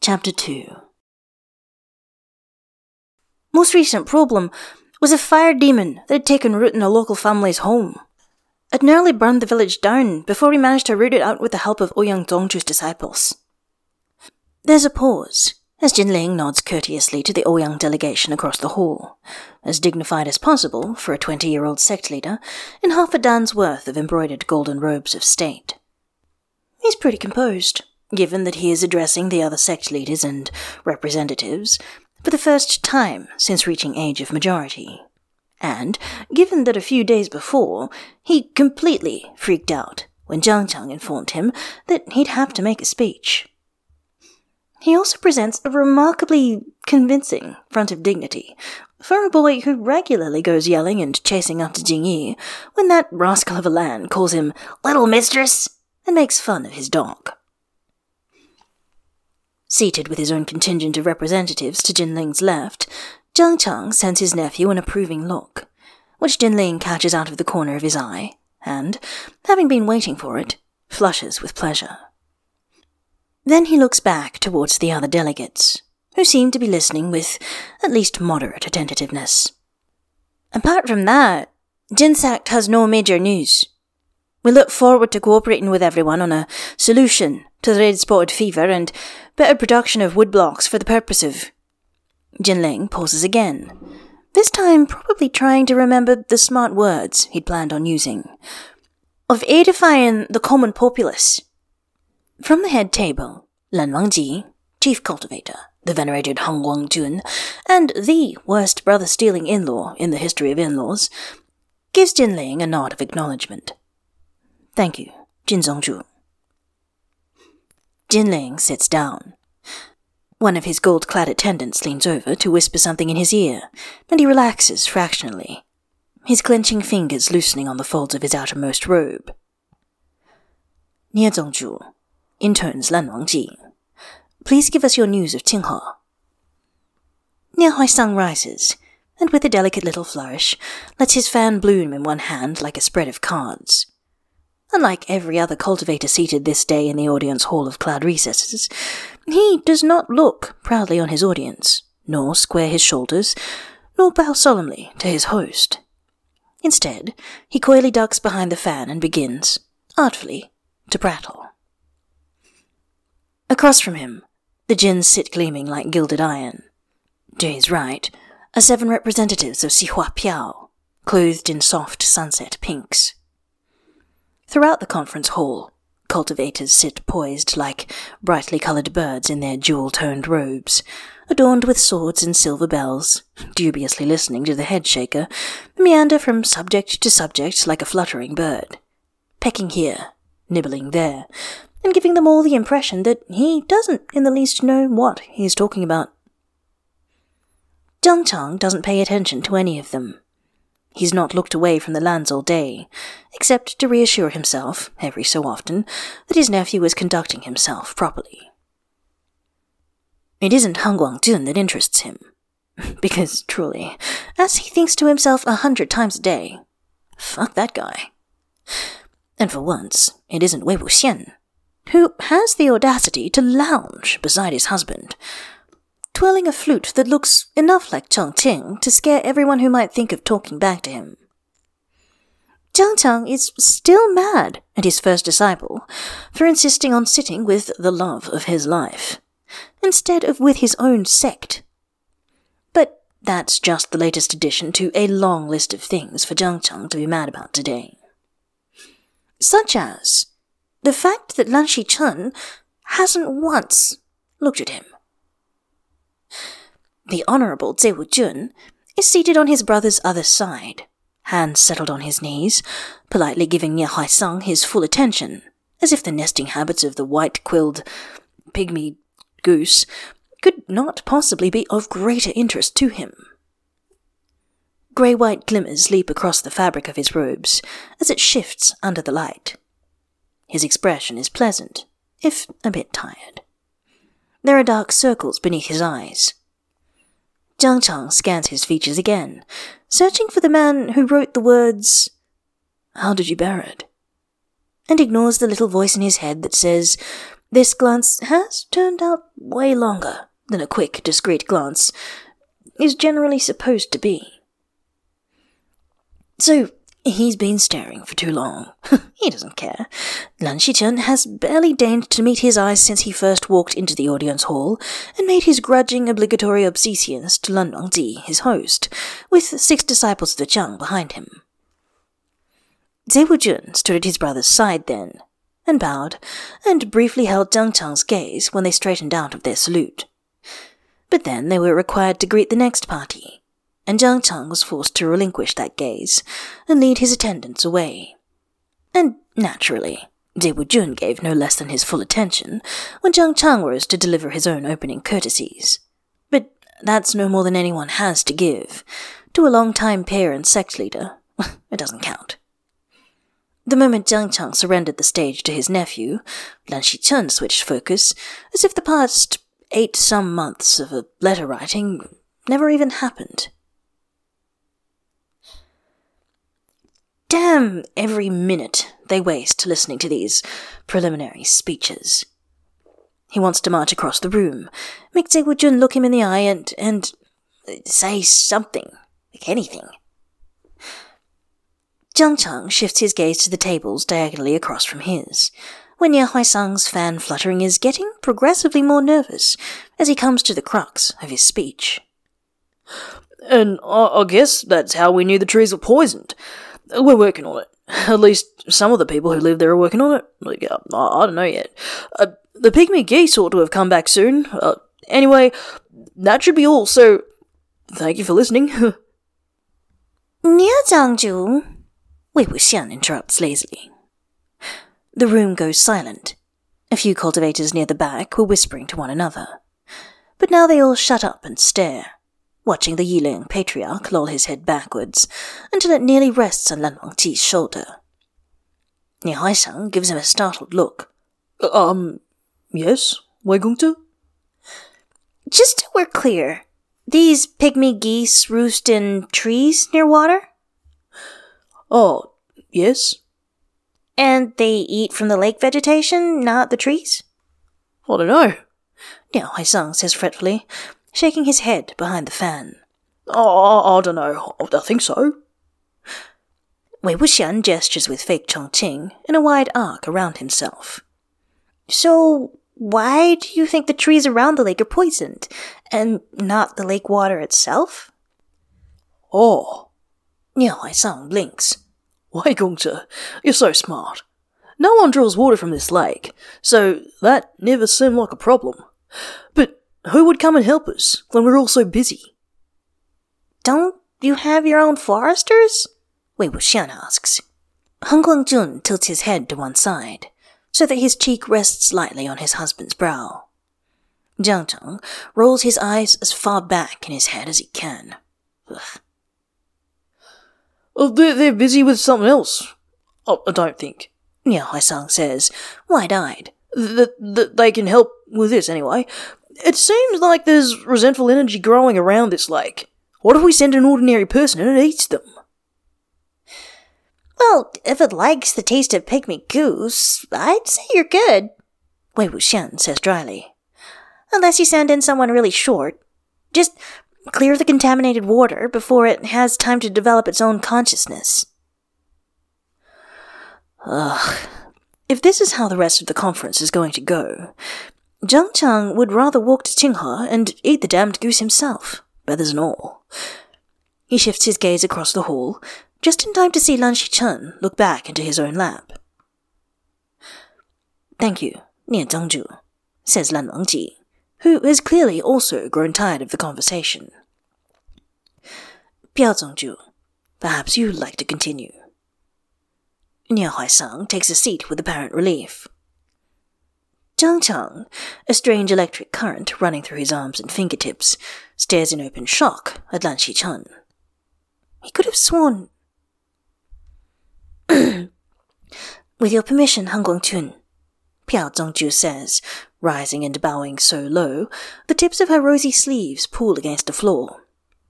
Chapter 2. Most recent problem was a fire demon that had taken root in a local family's home. It nearly burned the village down before we managed to root it out with the help of Ouyang Zongchu's disciples. There's a pause, as Jinling nods courteously to the Ouyang delegation across the hall, as dignified as possible for a 20-year-old sect leader in half a dan's worth of embroidered golden robes of state. He's pretty composed, given that he is addressing the other sect leaders and representatives for the first time since reaching age of majority, and given that a few days before he completely freaked out when Jiang Chang informed him that he'd have to make a speech. He also presents a remarkably convincing front of dignity for a boy who regularly goes yelling and chasing after Jingyi when that rascal of a Lan calls him "little mistress" and makes fun of his dog. Seated with his own contingent of representatives to Jinling's left, Jiang Chang sends his nephew an approving look, which Jinling catches out of the corner of his eye, and, having been waiting for it, flushes with pleasure. Then he looks back towards the other delegates, who seem to be listening with at least moderate attentiveness. Apart from that, Jinsect has no major news. We look forward to cooperating with everyone on a solution to the red-spotted fever and better production of woodblocks for the purpose of... Jinling pauses again, this time probably trying to remember the smart words he'd planned on using. Of edifying the common populace. From the head table, Lan Wangji, chief cultivator, the venerated Hang Guangjun, and the worst brother-stealing in-law in the history of in-laws, gives Jinling a nod of acknowledgement. Thank you, Jin Zongzhu. Jinling sits down. One of his gold-clad attendants leans over to whisper something in his ear, and he relaxes fractionally, his clenching fingers loosening on the folds of his outermost robe. Nie Zongzhu, interns Lan Wangji, please give us your news of Qinghe. Nie Huaisang rises, and with a delicate little flourish, lets his fan bloom in one hand like a spread of cards. Unlike every other cultivator seated this day in the audience hall of cloud recesses, he does not look proudly on his audience, nor square his shoulders, nor bow solemnly to his host. Instead, he coyly ducks behind the fan and begins, artfully, to prattle. Across from him, the Jins sit gleaming like gilded iron. To his right are 7 representatives of Xihua Piao, clothed in soft sunset pinks. Throughout the conference hall, cultivators sit poised like brightly coloured birds in their jewel-toned robes, adorned with swords and silver bells, dubiously listening to the headshaker meander from subject to subject like a fluttering bird, pecking here, nibbling there, and giving them all the impression that he doesn't in the least know what he is talking about. Jiang Chang doesn't pay attention to any of them. He's not looked away from the lands all day, except to reassure himself, every so often, that his nephew is conducting himself properly. It isn't Hang Guangjun that interests him, because, truly, as he thinks to himself 100 times a day, fuck that guy. And for once, it isn't Wei Wuxian, who has the audacity to lounge beside his husband, twirling a flute that looks enough like Chongqing to scare everyone who might think of talking back to him. Jiang Chang is still mad at his first disciple for insisting on sitting with the love of his life, instead of with his own sect. But that's just the latest addition to a long list of things for Jiang Chang to be mad about today. Such as the fact that Lan Shichen hasn't once looked at him. The Honourable Zhe Wujun is seated on his brother's other side, hands settled on his knees, politely giving Nie Huaisang his full attention, as if the nesting habits of the white-quilled pygmy goose could not possibly be of greater interest to him. Grey-white glimmers leap across the fabric of his robes as it shifts under the light. His expression is pleasant, if a bit tired. There are dark circles beneath his eyes. Jiang Chang scans his features again, searching for the man who wrote the words, "How did you bear it?" and ignores the little voice in his head that says, This glance has turned out way longer than a quick, discreet glance is generally supposed to be. So, he's been staring for too long. He doesn't care. Lan Xichen has barely deigned to meet his eyes since he first walked into the audience hall and made his grudging obligatory obeisance to Lan Wangji, his host, with 6 disciples of the Jiang behind him. Zhe Wujun stood at his brother's side then, and bowed, and briefly held Jiang Chang's gaze when they straightened out of their salute. But then they were required to greet the next party, and Jiang Chang was forced to relinquish that gaze and lead his attendants away. And naturally, Zhe Wujun gave no less than his full attention when Jiang Chang rose to deliver his own opening courtesies. But that's no more than anyone has to give. To a long-time peer and sect leader, it doesn't count. The moment Jiang Chang surrendered the stage to his nephew, Lan Xichen switched focus, as if the past 8-some months of letter writing never even happened. Damn every minute they waste listening to these preliminary speeches. He wants to march across the room, make Zhe Wujun look him in the eye and say something, like anything. Jiang Chang shifts his gaze to the tables diagonally across from his, when Nie Huaisang's fan fluttering is getting progressively more nervous as he comes to the crux of his speech. And I guess that's how we knew the trees were poisoned. We're working on it. At least some of the people who live there are working on it. Like, I don't know yet. The pygmy geese ought to have come back soon. Anyway, that should be all, so thank you for listening. Nie Zhangju, Wei Wuxian interrupts lazily. The room goes silent. A few cultivators near the back were whispering to one another. But now they all shut up and stare, watching the Yiling patriarch loll his head backwards until it nearly rests on Lan Wangji's shoulder. Nie Huaisang gives him a startled look. Yes, Wei Gongzhe? Just so we're clear, these pygmy geese roost in trees near water? Oh, yes. And they eat from the lake vegetation, not the trees? I don't know. Nie Huaisang says fretfully, shaking his head behind the fan. Oh, I don't know. I think so. Wei Wuxian gestures with fake Chongqing in a wide arc around himself. So, why do you think the trees around the lake are poisoned, and not the lake water itself? Oh. Nie Huaisang blinks. Wei Gongzhe, you're so smart. No one draws water from this lake, so that never seemed like a problem. But who would come and help us when we're all so busy? Don't you have your own foresters? Wei Wuxian asks. Heng Guangjun tilts his head to one side, so that his cheek rests lightly on his husband's brow. Jiang Chang rolls his eyes as far back in his head as he can. Ugh. They're busy with something else. I don't think. Nie Huaisang says, wide-eyed. They can help with this anyway. It seems like there's resentful energy growing around this lake. What if we send an ordinary person and it eats them? Well, if it likes the taste of pygmy goose, I'd say you're good, Wei Wuxian says dryly. Unless you send in someone really short. Just clear the contaminated water before it has time to develop its own consciousness. Ugh. If this is how the rest of the conference is going to go, Jiang Chang would rather walk to Qinghe and eat the damned goose himself, feathers and all. He shifts his gaze across the hall, just in time to see Lan Xichen look back into his own lap. Thank you, Nie Zhangju, says Lan Wangji, who has clearly also grown tired of the conversation. Piao Zhongju, perhaps you'd like to continue. Nie Huaisang takes a seat with apparent relief. Jiang Chang, a strange electric current running through his arms and fingertips, stares in open shock at Lan Xichen. He could have sworn... With your permission, Han Guangqun, Piao Zhongju says, rising and bowing so low, the tips of her rosy sleeves pool against the floor.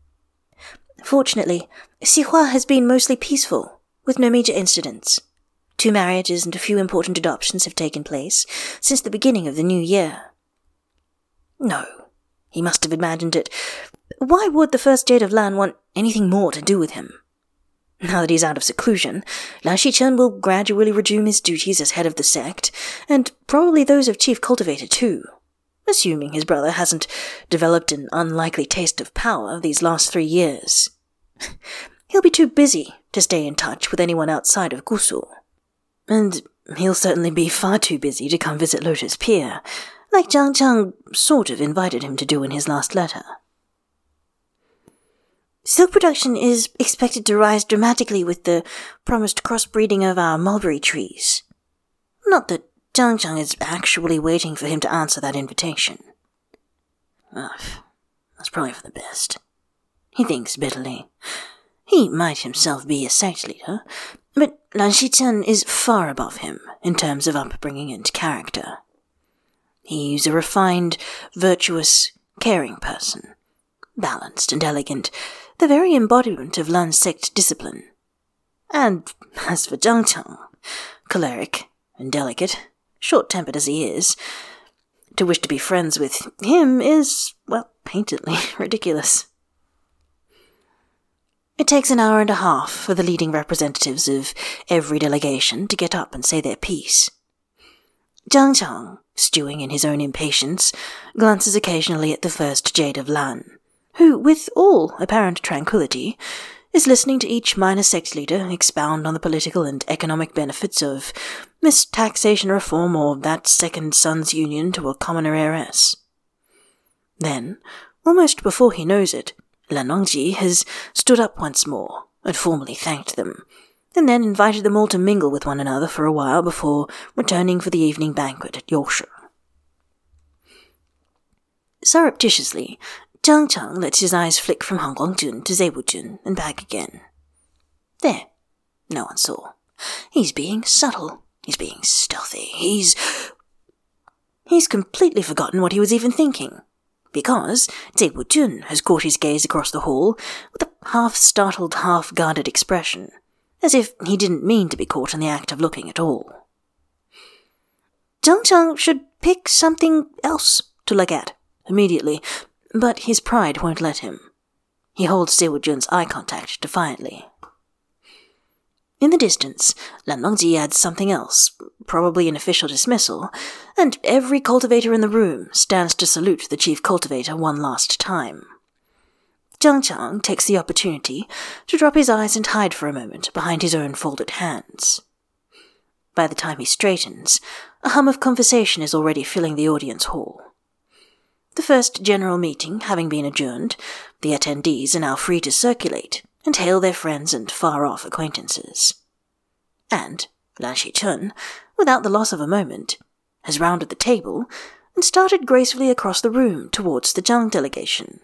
Fortunately, Xihua has been mostly peaceful, with no major incidents. 2 marriages and a few important adoptions have taken place since the beginning of the new year. No, he must have imagined it. Why would the first Jade of Lan want anything more to do with him? Now that he's out of seclusion, Lan Shichen will gradually resume his duties as head of the sect, and probably those of chief cultivator too, assuming his brother hasn't developed an unlikely taste of power these last 3 years. He'll be too busy to stay in touch with anyone outside of Gusu. And he'll certainly be far too busy to come visit Lotus Pier, like Jiang Chang sort of invited him to do in his last letter. Silk production is expected to rise dramatically with the promised crossbreeding of our mulberry trees. Not that Jiang Chang is actually waiting for him to answer that invitation. That's probably for the best. He thinks bitterly. He might himself be a sect leader, but Lan Shichen is far above him in terms of upbringing and character. He's a refined, virtuous, caring person, balanced and elegant, the very embodiment of Lan sect discipline. And as for Jiang Chang, choleric and delicate, short-tempered as he is, to wish to be friends with him is, well, painfully ridiculous. It takes an hour and a half for the leading representatives of every delegation to get up and say their piece. Jiang Chang, stewing in his own impatience, glances occasionally at the first Jade of Lan, who, with all apparent tranquillity, is listening to each minor sect leader expound on the political and economic benefits of this taxation reform or that second son's union to a commoner heiress. Then, almost before he knows it, Lan Nongji has stood up once more and formally thanked them, and then invited them all to mingle with one another for a while before returning for the evening banquet at Yorkshire. Surreptitiously, Jiang Chang lets his eyes flick from Han Guangjun to Zeibujun and back again. There. No one saw. He's being subtle. He's being stealthy. He's completely forgotten what he was even thinking, because Zeibujun has caught his gaze across the hall with a half-startled, half-guarded expression, as if he didn't mean to be caught in the act of looking at all. Jiang Chang should pick something else to look at immediately, but his pride won't let him. He holds Zeibujun's eye contact defiantly. In the distance, Lan Nongji adds something else, probably an official dismissal, and every cultivator in the room stands to salute the chief cultivator one last time. Jiang Chang takes the opportunity to drop his eyes and hide for a moment behind his own folded hands. By the time he straightens, a hum of conversation is already filling the audience hall. The first general meeting having been adjourned, the attendees are now free to circulate and hail their friends and far-off acquaintances. And Lan Shichen, without the loss of a moment, has rounded the table and started gracefully across the room towards the Jiang delegation.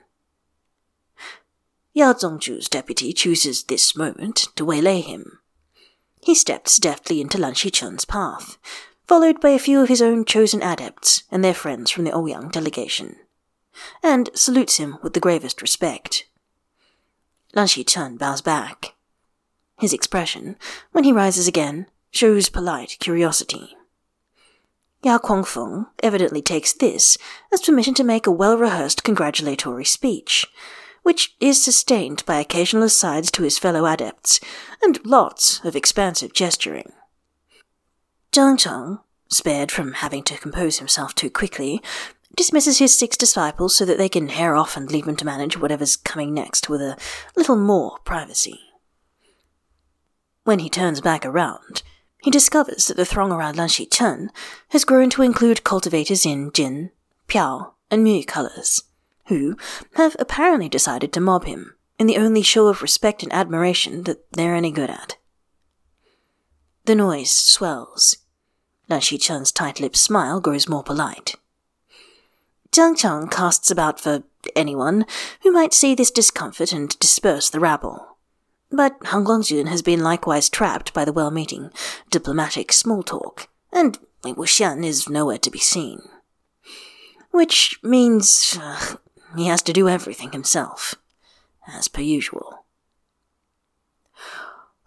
Yao Zongju's deputy chooses this moment to waylay him. He steps deftly into Lan Shichen's path, followed by a few of his own chosen adepts and their friends from the Ouyang delegation, and salutes him with the gravest respect. Lan Shichen bows back. His expression, when he rises again, shows polite curiosity. Yao Guangfeng evidently takes this as permission to make a well-rehearsed congratulatory speech, which is sustained by occasional asides to his fellow adepts and lots of expansive gesturing. Jiang Chang, spared from having to compose himself too quickly, dismisses his 6 disciples so that they can hair off and leave him to manage whatever's coming next with a little more privacy. When he turns back around, he discovers that the throng around Lan Shichen has grown to include cultivators in Jin, Piao, and Mu colors, who have apparently decided to mob him in the only show of respect and admiration that they're any good at. The noise swells. Lan Shichen's tight-lipped smile grows more polite. Jiang Chang casts about for anyone who might see this discomfort and disperse the rabble. But Han Guangjun has been likewise trapped by the well-meaning, diplomatic small talk, and Wei Wuxian is nowhere to be seen. Which means he has to do everything himself, as per usual.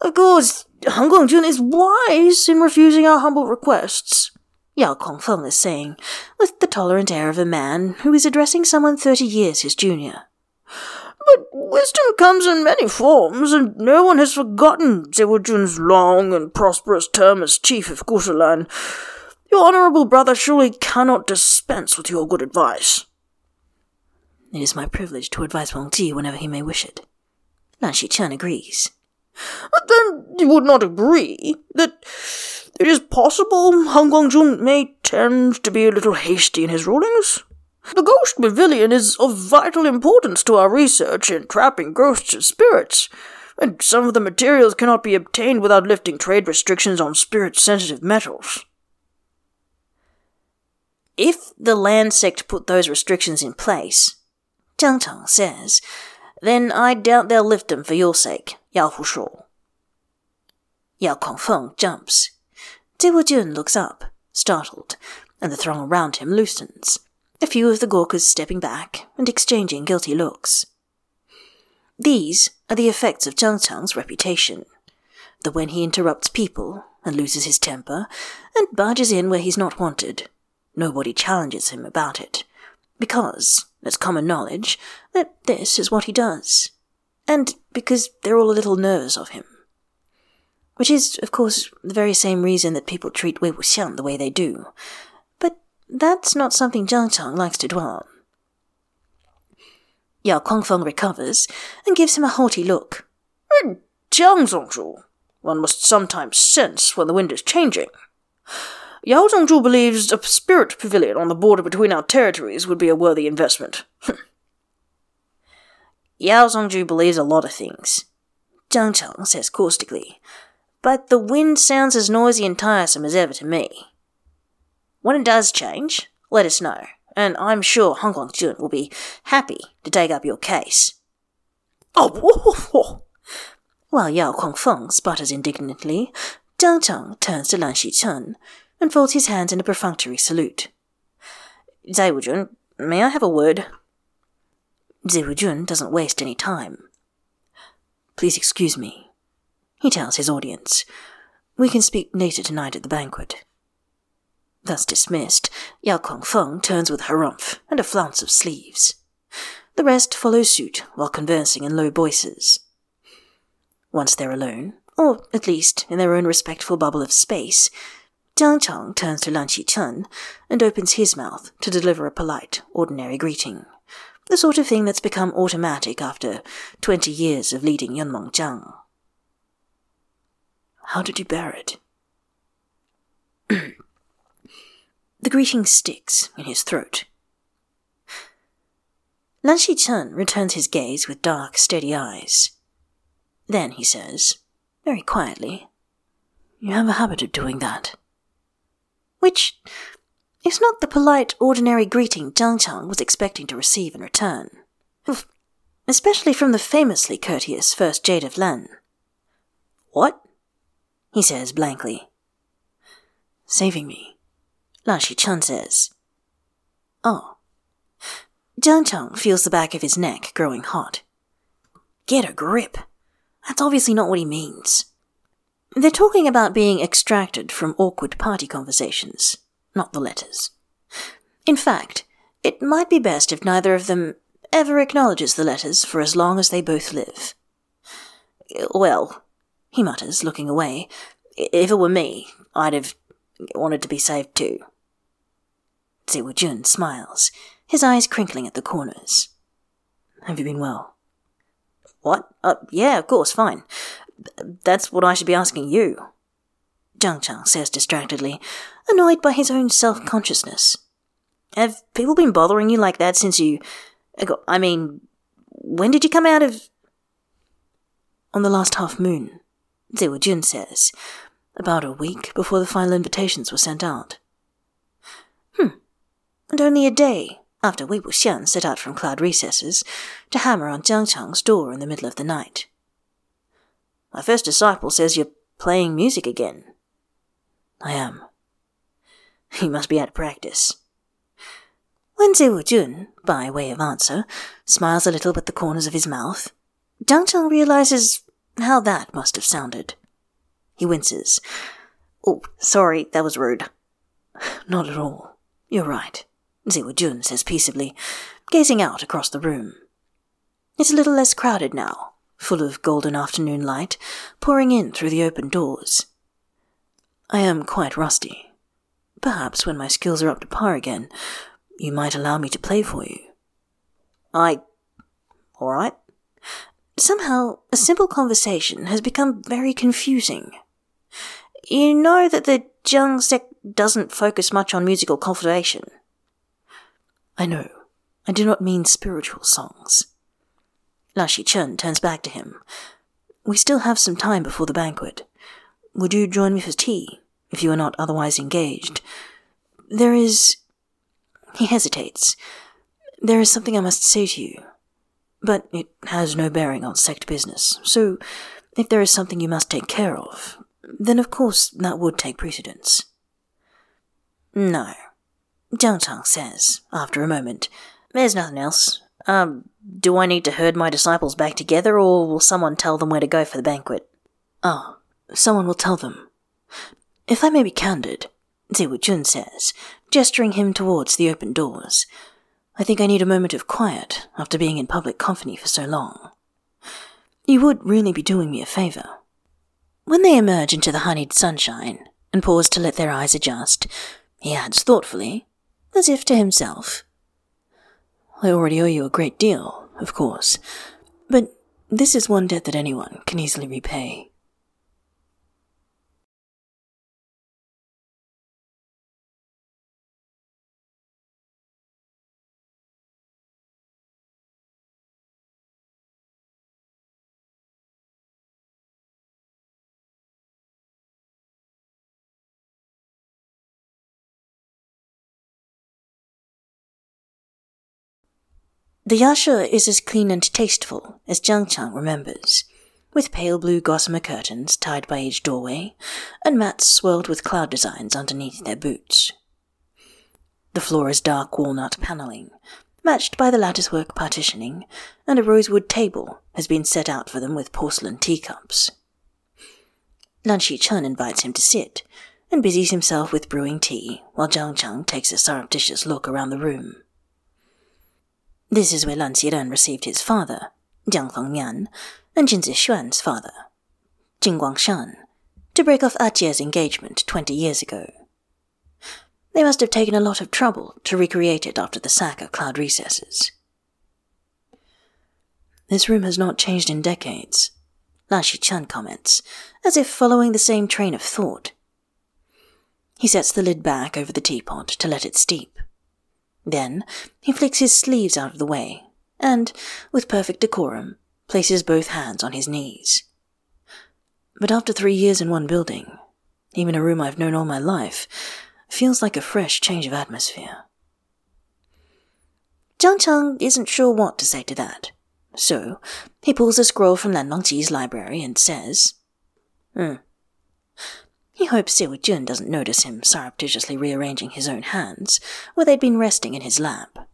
Of course, Han Guangjun is wise in refusing our humble requests, Yao Kongfeng is saying, with the tolerant air of a man who is addressing someone 30 years his junior. But wisdom comes in many forms, and no one has forgotten Zewujun's long and prosperous term as chief of Gusalan. Your honourable brother surely cannot dispense with your good advice. It is my privilege to advise Wang Ji whenever he may wish it. Lan Shichen agrees. But then you would not agree that it is possible Han Guangjun may tend to be a little hasty in his rulings? The Ghost Pavilion is of vital importance to our research in trapping ghosts and spirits, and some of the materials cannot be obtained without lifting trade restrictions on spirit-sensitive metals. If the land sect put those restrictions in place, Zhang Tang says, then I doubt they'll lift them for your sake, Yao Hushou. Yao Kongfeng jumps. Zewujun looks up, startled, and the throng around him loosens, a few of the Gorkas stepping back and exchanging guilty looks. These are the effects of Zhang Tang's reputation, the when he interrupts people and loses his temper and barges in where he's not wanted. Nobody challenges him about it, because it's common knowledge that this is what he does, and because they're all a little nervous of him. Which is, of course, the very same reason that people treat Wei Wuxian the way they do. But that's not something Zhang Tang likes to dwell on. Yao Kongfeng recovers and gives him a haughty look. Jiang Zongzhu, one must sometimes sense when the wind is changing. Yao Zongzhu believes a spirit pavilion on the border between our territories would be a worthy investment. Yao Zongzhu believes a lot of things, Zhang Tang says caustically, but the wind sounds as noisy and tiresome as ever to me. When it does change, let us know, and I'm sure Han Guangjun will be happy to take up your case. Oh! While Yao Kongfeng sputters indignantly, Zhang Tang turns to Lan Shichen and folds his hands in a perfunctory salute. Zewujun, may I have a word? Zewujun doesn't waste any time. Please excuse me, he tells his audience. We can speak later tonight at the banquet. Thus dismissed, Yao Kongfeng turns with harumph and a flounce of sleeves. The rest follow suit while conversing in low voices. Once they're alone, or at least in their own respectful bubble of space, Zhang Tang turns to Lan Shichen and opens his mouth to deliver a polite, ordinary greeting, the sort of thing that's become automatic after 20 years of leading Yunmengjiang. How did you bear it? The greeting sticks in his throat. Lan Shichen returns his gaze with dark, steady eyes. Then he says, very quietly, "You have a habit of doing that." Which is not the polite, ordinary greeting Zhang Tang was expecting to receive in return, especially from the famously courteous First Jade of Lan. "What?" he says blankly. "Saving me," Lan Shichen says. "Oh." Zhang Tang feels the back of his neck growing hot. Get a grip. That's obviously not what he means. They're talking about being extracted from awkward party conversations, not the letters. In fact, it might be best if neither of them ever acknowledges the letters for as long as they both live. "Well," he mutters, looking away, "if it were me, I'd have wanted to be saved too." Zewujun smiles, his eyes crinkling at the corners. "Have you been well?" "What? Yeah, of course, fine. That's what I should be asking you," Zhang Tang says distractedly, annoyed by his own self-consciousness. "Have people been bothering you like that since you... I mean, when did you come out of..." "On the last half moon," Zewujun says, "about a week before the final invitations were sent out." And only a day after Wei Wuxian set out from cloud recesses to hammer on Zhang Tang's door in the middle of the night. "My first disciple says you're playing music again." "I am." "He must be out of practice." When Zewujun, by way of answer, smiles a little with the corners of his mouth, Zhang Tang realizes How that must have sounded. He winces. Oh, sorry, that was rude. Not at all. You're right, Ziwa Jun says peaceably, gazing out across the room. It's a little less crowded now, full of golden afternoon light pouring in through the open doors. I am quite rusty. Perhaps when my skills are up to par again, you might allow me to play for you. All right. Somehow, a simple conversation has become very confusing. You know that the Jiang sect doesn't focus much on musical cultivation. I know. I do not mean spiritual songs. La Shichen turns back to him. We still have some time before the banquet. Would you join me for tea, if you are not otherwise engaged? There is... He hesitates. There is something I must say to you. But it has no bearing on sect business, so if there is something you must take care of, then of course that would take precedence. No, Jiang Chang says, after a moment. There's nothing else. Do I need to herd my disciples back together, or will someone tell them where to go for the banquet? Ah, someone will tell them. If I may be candid, Ziwa Jun says, gesturing him towards the open doors, I think I need a moment of quiet after being in public company for so long. You would really be doing me a favour. When they emerge into the honeyed sunshine and pause to let their eyes adjust, he adds thoughtfully, as if to himself, I already owe you a great deal, of course, but this is one debt that anyone can easily repay. The yasha is as clean and tasteful as Jiang Chang remembers, with pale blue gossamer curtains tied by each doorway, and mats swirled with cloud designs underneath their boots. The floor is dark walnut panelling, matched by the latticework partitioning, and a rosewood table has been set out for them with porcelain teacups. Lan Shichen invites him to sit, and busies himself with brewing tea, while Jiang Chang takes a surreptitious look around the room. This is where Lan Xiren received his father, Jiang Fengmian, and Jin Zixuan's father, Jin Guangshan, to break off Ajie's engagement 20 years ago. They must have taken a lot of trouble to recreate it after the sack of Cloud Recesses. This room has not changed in decades, La Shichen comments, as if following the same train of thought. He sets the lid back over the teapot to let it steep. Then he flicks his sleeves out of the way and, with perfect decorum, places both hands on his knees. But after 3 years in one building, even a room I've known all my life, feels like a fresh change of atmosphere. Jiang Chang isn't sure what to say to that, so he pulls a scroll from Lan Longji's library and says, He hopes Ziwa Jun doesn't notice him surreptitiously rearranging his own hands where they'd been resting in his lap.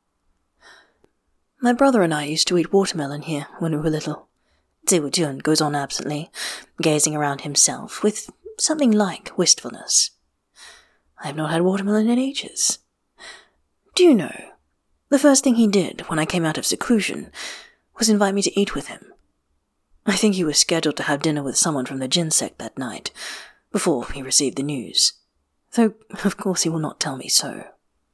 My brother and I used to eat watermelon here when we were little. Ziwa Jun goes on absently, gazing around himself with something like wistfulness. I have not had watermelon in ages. Do you know, the first thing he did when I came out of seclusion was invite me to eat with him. I think he was scheduled to have dinner with someone from the Jin sect that night, before he received the news, though of course he will not tell me so.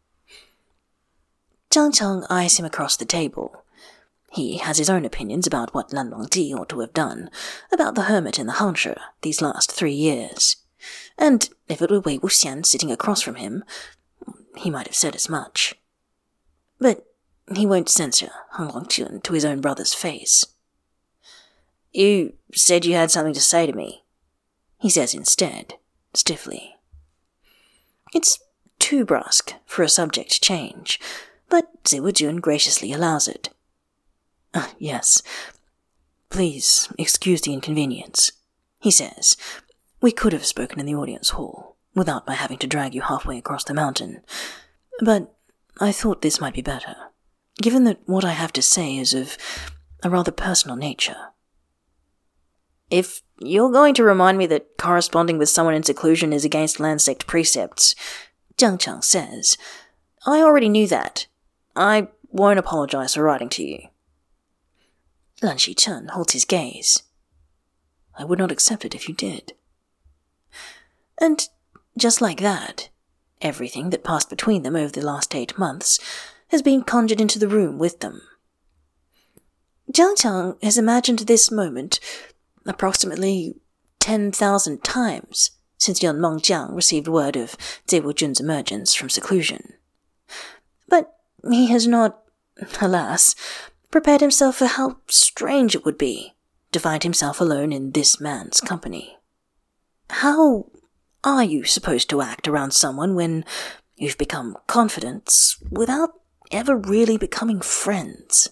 Jiang Chang eyes him across the table. He has his own opinions about what Lan Longji ought to have done about the hermit in the Hanshe these last 3 years, and if it were Wei Wuxian sitting across from him, he might have said as much. But he won't censure Han Longchun to his own brother's face. You said you had something to say to me, he says instead, stiffly. It's too brusque for a subject change, but Ziwa Jun graciously allows it. Yes. Please excuse the inconvenience, he says. We could have spoken in the audience hall, without my having to drag you halfway across the mountain, but I thought this might be better, given that what I have to say is of a rather personal nature. If you're going to remind me that corresponding with someone in seclusion is against land sect precepts, Jiang Chang says, I already knew that. I won't apologize for writing to you. Lan Xichen holds his gaze. I would not accept it if you did. And just like that, everything that passed between them over the last 8 months has been conjured into the room with them. Jiang Chang has imagined this moment approximately 10,000 times since Yun Mengjiang received word of Zhe Wujun's emergence from seclusion. But he has not, alas, prepared himself for how strange it would be to find himself alone in this man's company. How are you supposed to act around someone when you've become confidants without ever really becoming friends?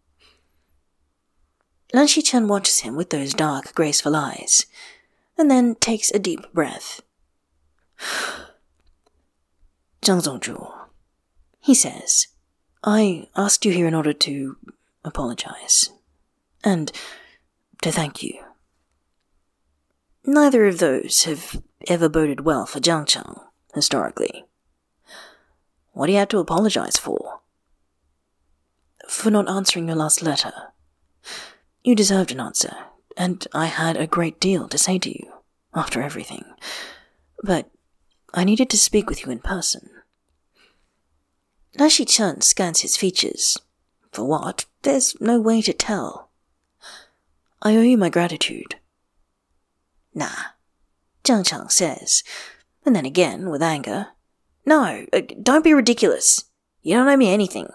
Lan Xichen watches him with those dark, graceful eyes, and then takes a deep breath. Zhang Zongzhu, he says, I asked you here in order to apologize, and to thank you. Neither of those have ever boded well for Jiang Chang, historically. What do you have to apologize for? For not answering your last letter. You deserved an answer, and I had a great deal to say to you, after everything. But I needed to speak with you in person. Lan Xichen scans his features. For what? There's no way to tell. I owe you my gratitude. Nah, Jiang Chang says, and then again, with anger, No, don't be ridiculous. You don't owe me anything.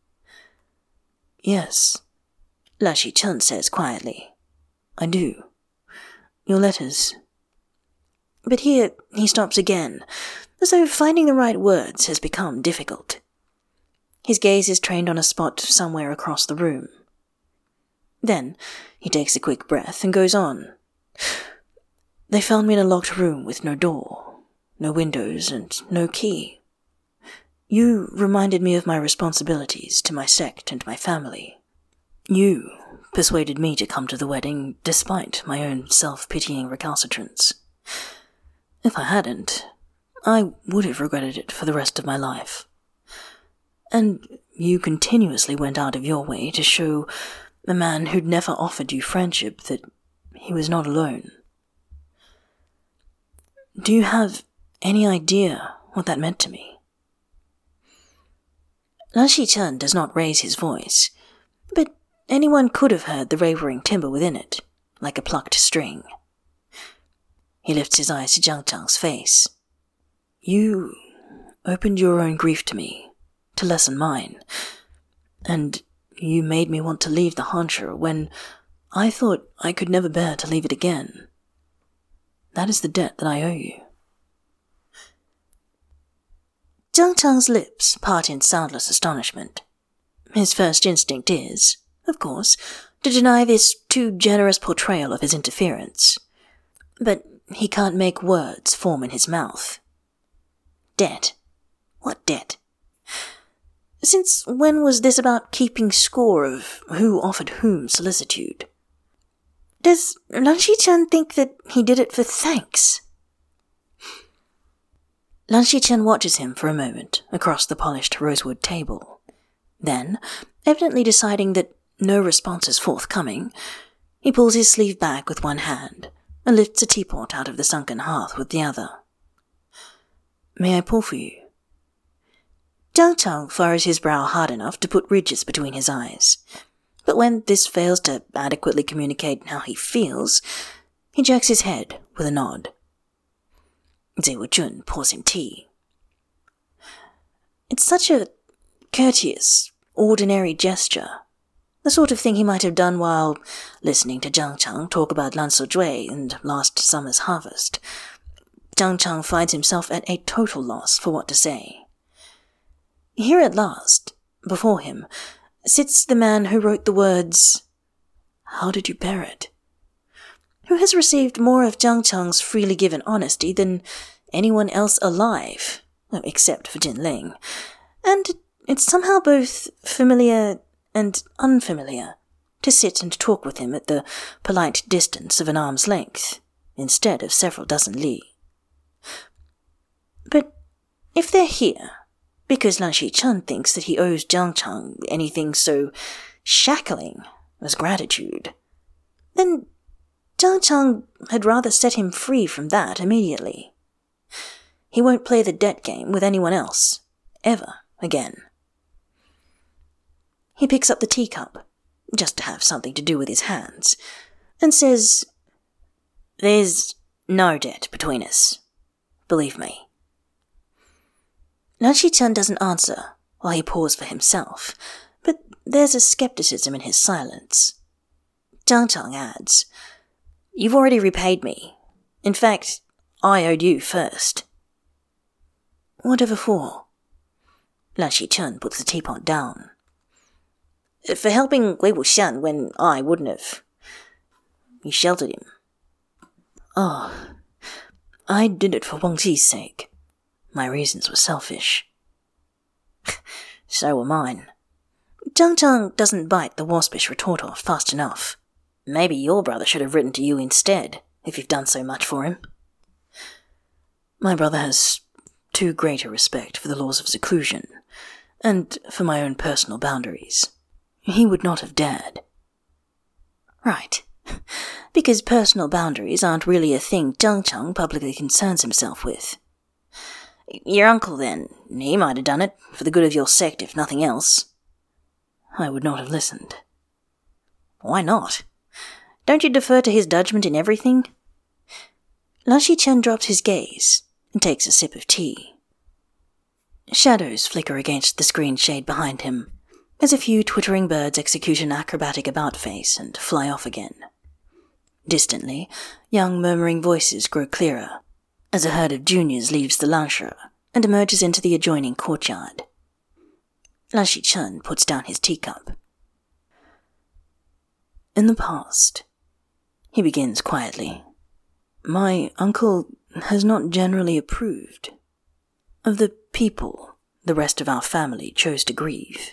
Yes, Lan Xichen says quietly. I do. Your letters. But here he stops again, as though finding the right words has become difficult. His gaze is trained on a spot somewhere across the room. Then he takes a quick breath and goes on. They found me in a locked room with no door, no windows, and no key. You reminded me of my responsibilities to my sect and my family. You persuaded me to come to the wedding despite my own self-pitying recalcitrance. If I hadn't, I would have regretted it for the rest of my life. And you continuously went out of your way to show a man who'd never offered you friendship that he was not alone. Do you have any idea what that meant to me? Lan Xichen does not raise his voice, but anyone could have heard the wavering timbre within it, like a plucked string. He lifts his eyes to Jiang Chang's face. You opened your own grief to me, to lessen mine, and you made me want to leave the Hanshi when I thought I could never bear to leave it again. That is the debt that I owe you. Jiang Chang's lips part in soundless astonishment. His first instinct is, of course, to deny this too generous portrayal of his interference. But he can't make words form in his mouth. Debt? What debt? Since when was this about keeping score of who offered whom solicitude? Does Lan Xichen think that he did it for thanks? Lan Xichen watches him for a moment across the polished rosewood table. Then, evidently deciding that no response is forthcoming, he pulls his sleeve back with one hand and lifts a teapot out of the sunken hearth with the other. May I pull for you? Jiang Chang furrows his brow hard enough to put ridges between his eyes, but when this fails to adequately communicate how he feels, he jerks his head with a nod. Zhe Wujun pours him tea. It's such a courteous, ordinary gesture, the sort of thing he might have done while listening to Jiang Chang talk about Lan Suzhui and last summer's harvest. Jiang Chang finds himself at a total loss for what to say. Here at last, before him, sits the man who wrote the words, "How did you bear it?" Who has received more of Jiang Chang's freely given honesty than anyone else alive, except for Jin Ling, and it's somehow both familiar and unfamiliar, to sit and talk with him at the polite distance of an arm's length, instead of several dozen li. But if they're here because Lan Xichen thinks that he owes Jiang Chang anything so shackling as gratitude, then Jiang Chang had rather set him free from that immediately. He won't play the debt game with anyone else, ever again. He picks up the teacup, just to have something to do with his hands, and says, "There's no debt between us, believe me." Lan Xichen doesn't answer while he pours for himself, but there's a skepticism in his silence. Jiang Chang adds, "You've already repaid me. In fact, I owed you first." "Whatever for?" Lan Xichen puts the teapot down. "For helping Wei Wuxian when I wouldn't have. You sheltered him." "Oh, I did it for Wang Ji's sake. My reasons were selfish." "So were mine." Jiang Chang doesn't bite the waspish retort off fast enough. "Maybe your brother should have written to you instead, if you've done so much for him." "My brother has too great a respect for the laws of seclusion, and for my own personal boundaries. He would not have dared." "Right. Because personal boundaries aren't really a thing Jiang Chang publicly concerns himself with. Your uncle, then, he might have done it, for the good of your sect if nothing else." "I would not have listened." "Why not? Don't you defer to his judgment in everything?" Lan Xichen drops his gaze and takes a sip of tea. Shadows flicker against the screen shade behind him, as a few twittering birds execute an acrobatic about-face and fly off again. Distantly, young murmuring voices grow clearer, as a herd of juniors leaves the Lansha and emerges into the adjoining courtyard. Lan Xichen puts down his teacup. "In the past," he begins quietly, "my uncle has not generally approved of the people the rest of our family chose to grieve."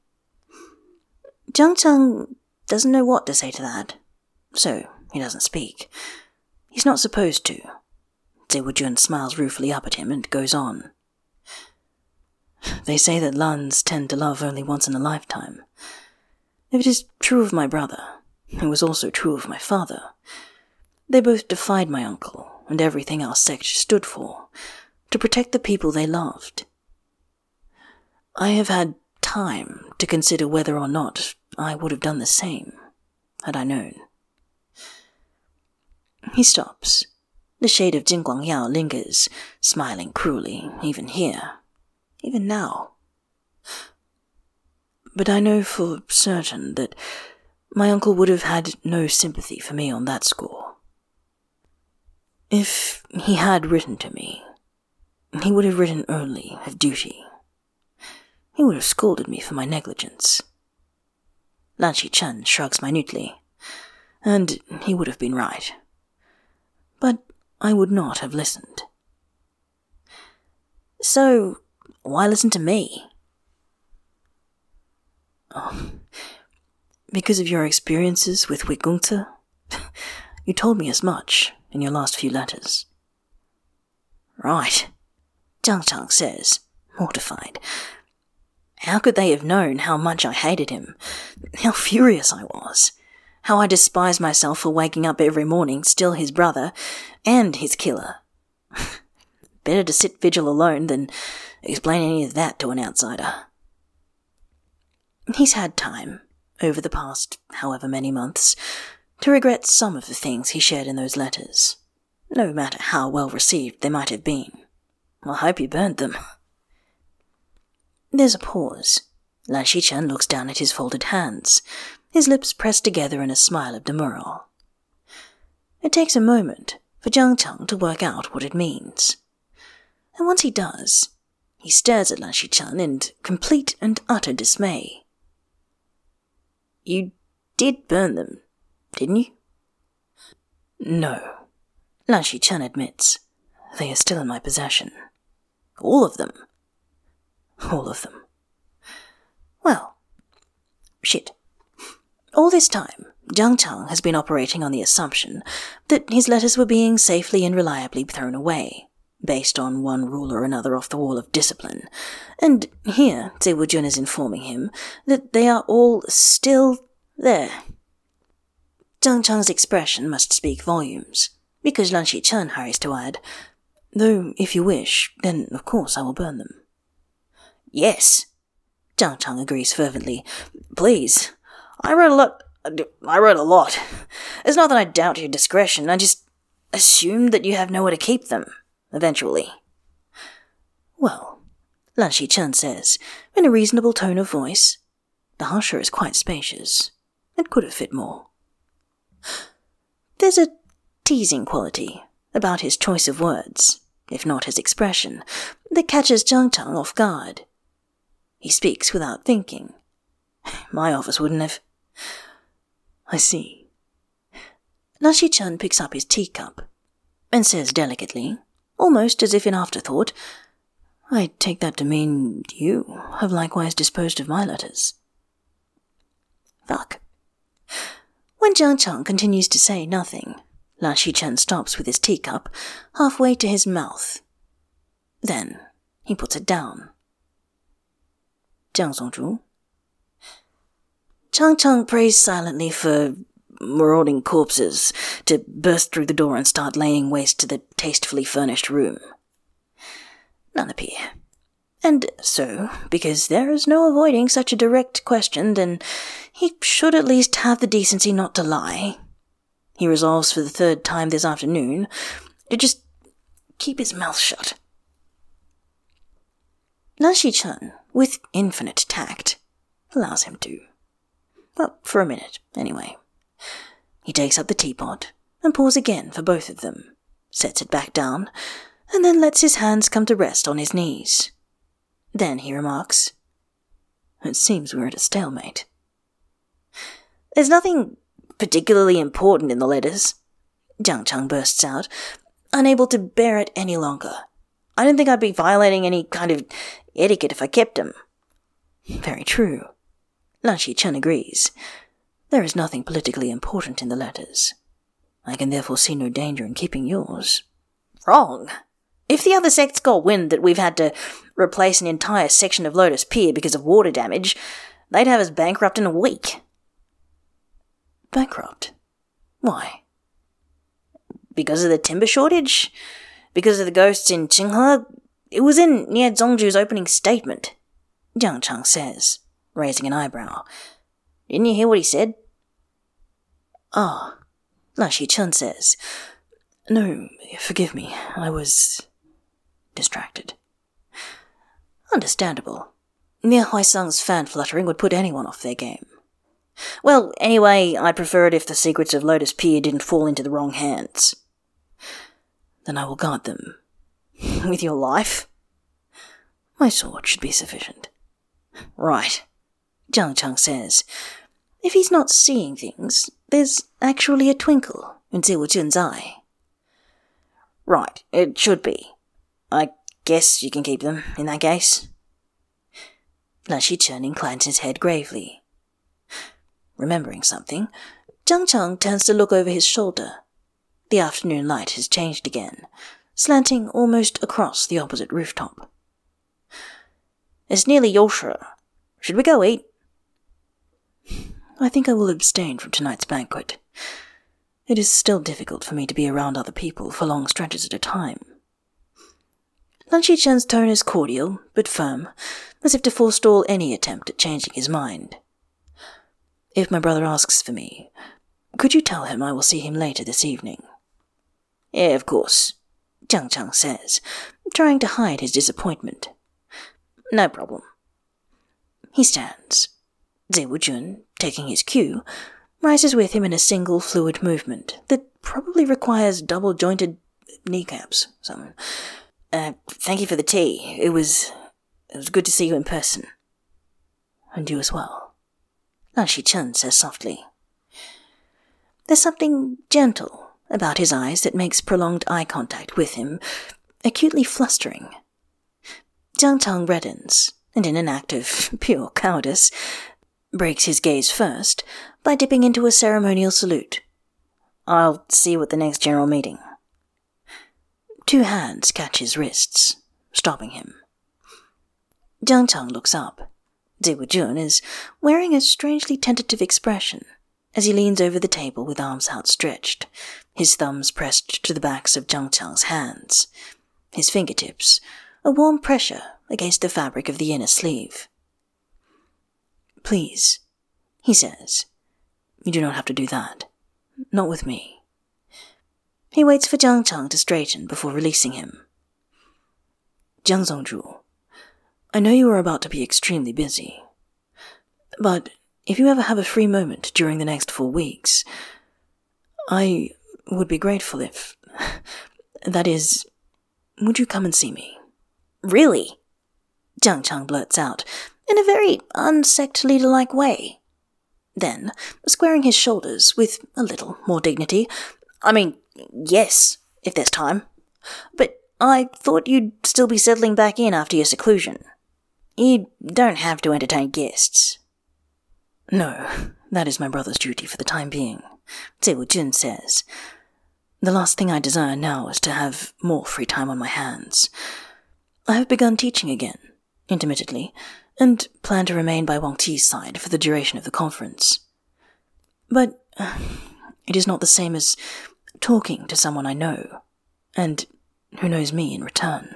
Jiang Chang doesn't know what to say to that, so he doesn't speak. He's not supposed to. Zhe Jun smiles ruefully up at him and goes on. "They say that Lans tend to love only once in a lifetime. If it is true of my brother, it was also true of my father. They both defied my uncle and everything our sect stood for, to protect the people they loved. I have had time to consider whether or not I would have done the same, had I known." He stops. The shade of Jin Guangyao lingers, smiling cruelly, even here, even now. "But I know for certain that my uncle would have had no sympathy for me on that score. If he had written to me, he would have written only of duty. He would have scolded me for my negligence." Lan Xichen shrugs minutely, and he would have been right. But I would not have listened. "So, why listen to me?" "Oh, because of your experiences with Wigungte. You told me as much in your last few letters." "Right," Jiang Chang says, mortified. "How could they have known how much I hated him, how furious I was, how I despised myself for waking up every morning still his brother and his killer? Better to sit vigil alone than explain any of that to an outsider." He's had time, over the past however many months, to regret some of the things he shared in those letters, no matter how well received they might have been. I hope he burned them. There's a pause. Lan Xichen looks down at his folded hands, his lips pressed together in a smile of demurral. It takes a moment for Jiang Chang to work out what it means. And once he does, he stares at Lan Xichen in complete and utter dismay. "You did burn them, didn't you?" "No," Lan Xichen admits. "They are still in my possession." "All of them?" "All of them." "Well, shit. All this time, Jiang Chang has been operating on the assumption that his letters were being safely and reliably thrown away, based on one rule or another off the wall of discipline, and here Zhe Wujun is informing him that they are all still there. Jiang Chang's expression must speak volumes, because Lan Xichen hurries to add, "Though, if you wish, then of course I will burn them." "Yes," Jiang Chang agrees fervently. "Please. I wrote a lot. It's not that I doubt your discretion, I just assumed that you have nowhere to keep them, eventually." "Well," Lan Xichen says, in a reasonable tone of voice, "the husher is quite spacious. It could have fit more." There's a teasing quality about his choice of words, if not his expression, that catches Jiang Chang off guard. He speaks without thinking. My office wouldn't have. "I see." Lan Xichen picks up his teacup and says delicately, almost as if in afterthought, "I take that to mean you have likewise disposed of my letters." Fuck. When Jiang Chang continues to say nothing, Lan Xichen stops with his teacup halfway to his mouth. Then he puts it down. "Jiang Songzhu." Jiang Chang prays silently for marauding corpses to burst through the door and start laying waste to the tastefully furnished room. None appear. And so, because there is no avoiding such a direct question, then he should at least have the decency not to lie. He resolves for the third time this afternoon to just keep his mouth shut. Lan Xichen, with infinite tact, allows him to. Well, for a minute, anyway. He takes up the teapot and pours again for both of them, sets it back down, and then lets his hands come to rest on his knees. Then he remarks, "It seems we're at a stalemate." "There's nothing particularly important in the letters," Jiang Chang bursts out, unable to bear it any longer. "I don't think I'd be violating any kind of etiquette if I kept them." "Very true." Lan Xichen agrees. "There is nothing politically important in the letters. I can therefore see no danger in keeping yours." "Wrong. If the other sects got wind that we've had to replace an entire section of Lotus Pier because of water damage, they'd have us bankrupt in a week." "Bankrupt? Why?" "Because of the timber shortage? Because of the ghosts in Qinghe? It was in Nie Zongju's opening statement," Jiang Chang says, raising an eyebrow. "Didn't you hear what he said?" "Ah," Lan Xichen says. "No, forgive me, I was distracted." Understandable. Nie Huaisang's fan-fluttering would put anyone off their game. "Well, anyway, I prefer it if the secrets of Lotus Pier didn't fall into the wrong hands." "Then I will guard them." "With your life?" "My sword should be sufficient." "Right," Jiang Chang says. If he's not seeing things, there's actually a twinkle in Zhe Wujun's eye. "Right, it should be. I guess you can keep them, in that case." Lan Xichen inclines his head gravely. Remembering something, Jiang Chang turns to look over his shoulder. The afternoon light has changed again, slanting almost across the opposite rooftop. "It's nearly Yoshua. Should we go eat?" "I think I will abstain from tonight's banquet. It is still difficult for me to be around other people for long stretches at a time." Lan Xichen's tone is cordial, but firm, as if to forestall any attempt at changing his mind. "If my brother asks for me, could you tell him I will see him later this evening?" "Yeah, of course," Jiang Chang says, trying to hide his disappointment. "No problem." He stands. Zhe Wujun, taking his cue, rises with him in a single fluid movement that probably requires double-jointed kneecaps. Thank you for the tea. It was good to see you in person." "And you as well," Lan Xichen says softly. There's something gentle about his eyes that makes prolonged eye contact with him acutely flustering. Jiang Chang reddens, and in an act of pure cowardice, breaks his gaze first by dipping into a ceremonial salute. I'll see you at the next general meeting. 2 hands catch his wrists, stopping him. Jiang Chang looks up. Ziwu Jun is wearing a strangely tentative expression as he leans over the table with arms outstretched, his thumbs pressed to the backs of Jiang Chang's hands, his fingertips a warm pressure against the fabric of the inner sleeve. Please, he says, you do not have to do that. Not with me. He waits for Jiang Chang to straighten before releasing him. Jiang Zongzhu, I know you are about to be extremely busy, but if you ever have a free moment during the next 4 weeks, I would be grateful if... that is, would you come and see me? Really? Jiang Chang blurts out, in a very unsect leader-like way. Then, squaring his shoulders with a little more dignity, I mean, yes, if there's time. But I thought you'd still be settling back in after your seclusion. You don't have to entertain guests. No, that is my brother's duty for the time being, Ziwu Jun says. The last thing I desire now is to have more free time on my hands. I have begun teaching again, intermittently, and plan to remain by Wang Ti's side for the duration of the conference. But it is not the same as talking to someone I know, and who knows me in return.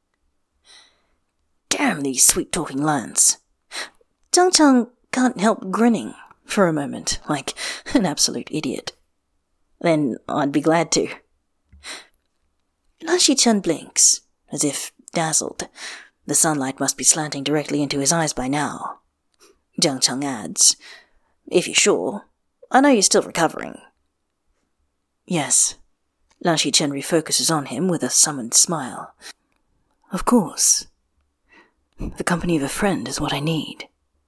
Damn these sweet-talking lands. Jiang Chang can't help grinning for a moment, like an absolute idiot. Then I'd be glad to. Lan Shichen blinks, as if dazzled. The sunlight must be slanting directly into his eyes by now. Jiang Chang adds, if you're sure, I know you're still recovering. Yes. Lan Shichen refocuses on him with a summoned smile. Of course. The company of a friend is what I need.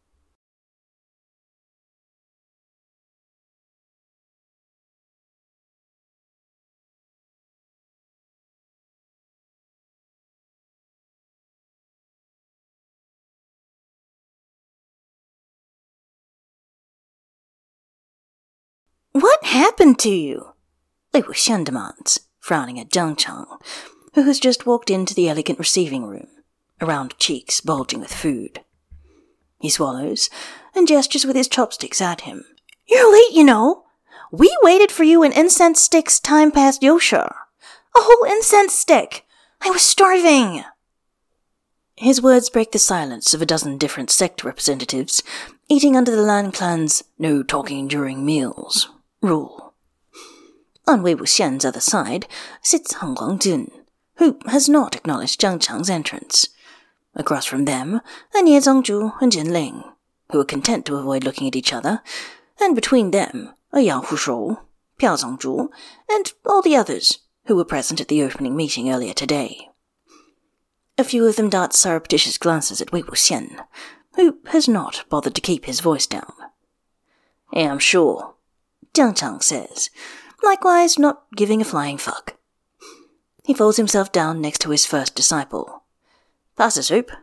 What happened to you? Lei Wuxian demands, frowning at Jiang Chang, who has just walked into the elegant receiving room, round cheeks bulging with food. He swallows and gestures with his chopsticks at him. You're late, you know. We waited for you in incense sticks time past Yosher. A whole incense stick. I was starving. His words break the silence of a dozen different sect representatives eating under the Lan clan's no talking during meals rule. On Wei Wuxian's other side sits Han Guangjun, who has not acknowledged Jiang Chang's entrance. Across from them are Nie Zongzhu and Jin Ling, who are content to avoid looking at each other, and between them are Yang Hushou, Piao Zongzhu, and all the others who were present at the opening meeting earlier today. A few of them dart surreptitious glances at Wei Wuxian, who has not bothered to keep his voice down. Yeah, I'm sure, Jiang Chang says, likewise not giving a flying fuck. He folds himself down next to his first disciple. Pass the soup.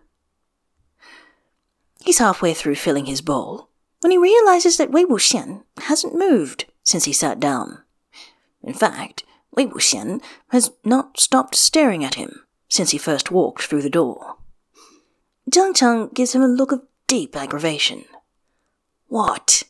He's halfway through filling his bowl when he realizes that Wei Wuxian hasn't moved since he sat down. In fact, Wei Wuxian has not stopped staring at him since he first walked through the door. Jiang Chang gives him a look of deep aggravation. What?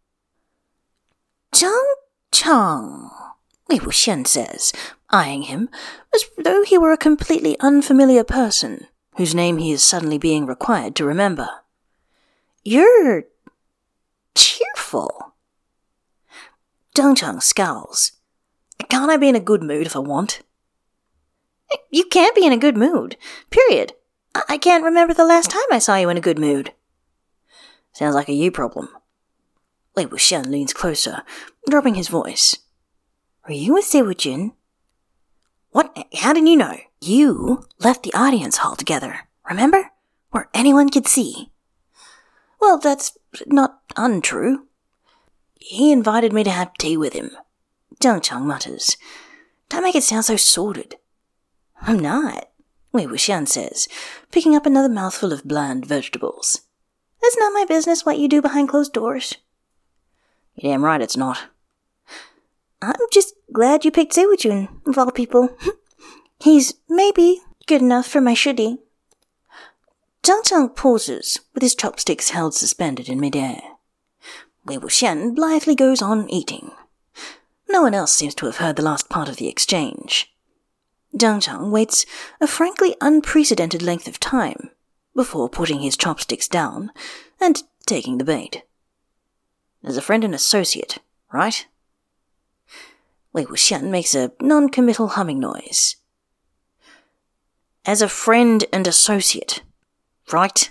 Jiang Chang, Wei Wuxian says, eyeing him as though he were a completely unfamiliar person whose name he is suddenly being required to remember. You're cheerful. Jiang Chang scowls. Can't I be in a good mood if I want? You can't be in a good mood, period. I can't remember the last time I saw you in a good mood. Sounds like a you problem. Lei Wuxian leans closer, dropping his voice. Are you with Ziwu Jun? What? How did you know? You left the audience hall together, remember? Where anyone could see. Well, that's not untrue. He invited me to have tea with him. Jiang Chang mutters. Don't make it sound so sordid. I'm not, Wei Wuxian says, picking up another mouthful of bland vegetables. It's not my business what you do behind closed doors. You're damn right it's not. I'm just glad you picked Seiwujun, of all people. He's maybe good enough for my shudi. Zhang Chang pauses, with his chopsticks held suspended in midair. Wei Wuxian blithely goes on eating. No one else seems to have heard the last part of the exchange. Zhang Chang waits a frankly unprecedented length of time before putting his chopsticks down and taking the bait. As a friend and associate, right? Wei Wuxian makes a non-committal humming noise. As a friend and associate, right?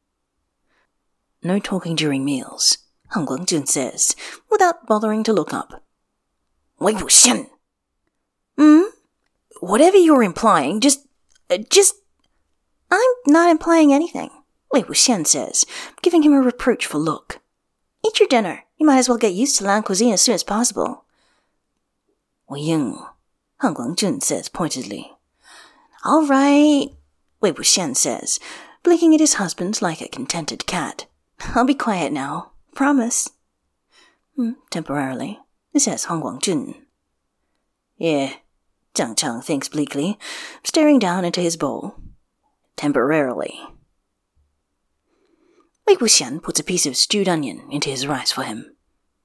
No talking during meals, Han Guangjun says, without bothering to look up. Wei Wuxian! Whatever you're implying, just... I'm not implying anything, Wei Wuxian says, giving him a reproachful look. Eat your dinner. You might as well get used to Lan cuisine as soon as possible. Wei Ying, Han Guangjun says pointedly. All right, Wei Wuxian says, blinking at his husband like a contented cat. I'll be quiet now. Promise. Temporarily, says Han Guangjun. Yeah, Zhang Chang thinks bleakly, staring down into his bowl. Temporarily. Wei Wuxian puts a piece of stewed onion into his rice for him.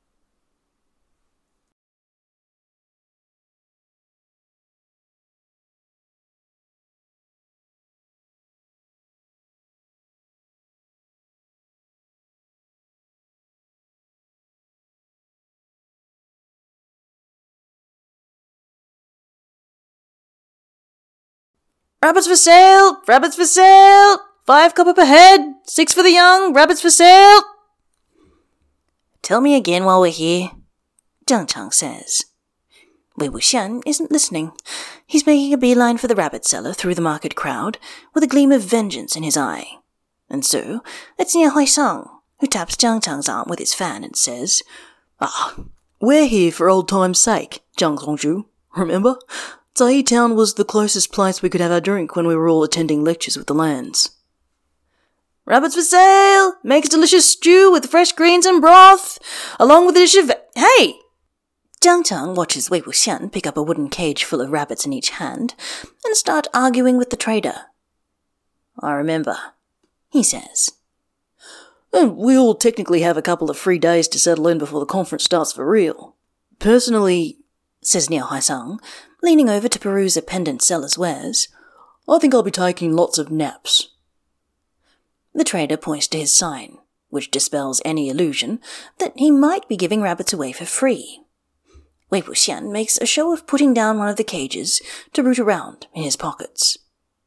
Rabbits for sale! Rabbits for sale! 5 copper per head! 6 for the young! Rabbits for sale! Tell me again while we're here, Zhang Chang says. Wei Wuxian isn't listening. He's making a beeline for the rabbit seller through the market crowd, with a gleam of vengeance in his eye. And so, it's Nian Huaisang, who taps Zhang Chang's arm with his fan and says, We're here for old time's sake, Zhang Zhongzhu. Remember? Zai Town was the closest place we could have our drink when we were all attending lectures with the Lands. Rabbits for sale! Makes delicious stew with fresh greens and broth, along with a dish of... Hey! Zhang Chang watches Wei Wuxian pick up a wooden cage full of rabbits in each hand and start arguing with the trader. I remember, he says. And we all technically have a couple of free days to settle in before the conference starts for real. Personally, says Nian Huaisang, leaning over to peruse a pendant seller's wares, I think I'll be taking lots of naps. The trader points to his sign, which dispels any illusion that he might be giving rabbits away for free. Wei Wuxian makes a show of putting down one of the cages to root around in his pockets.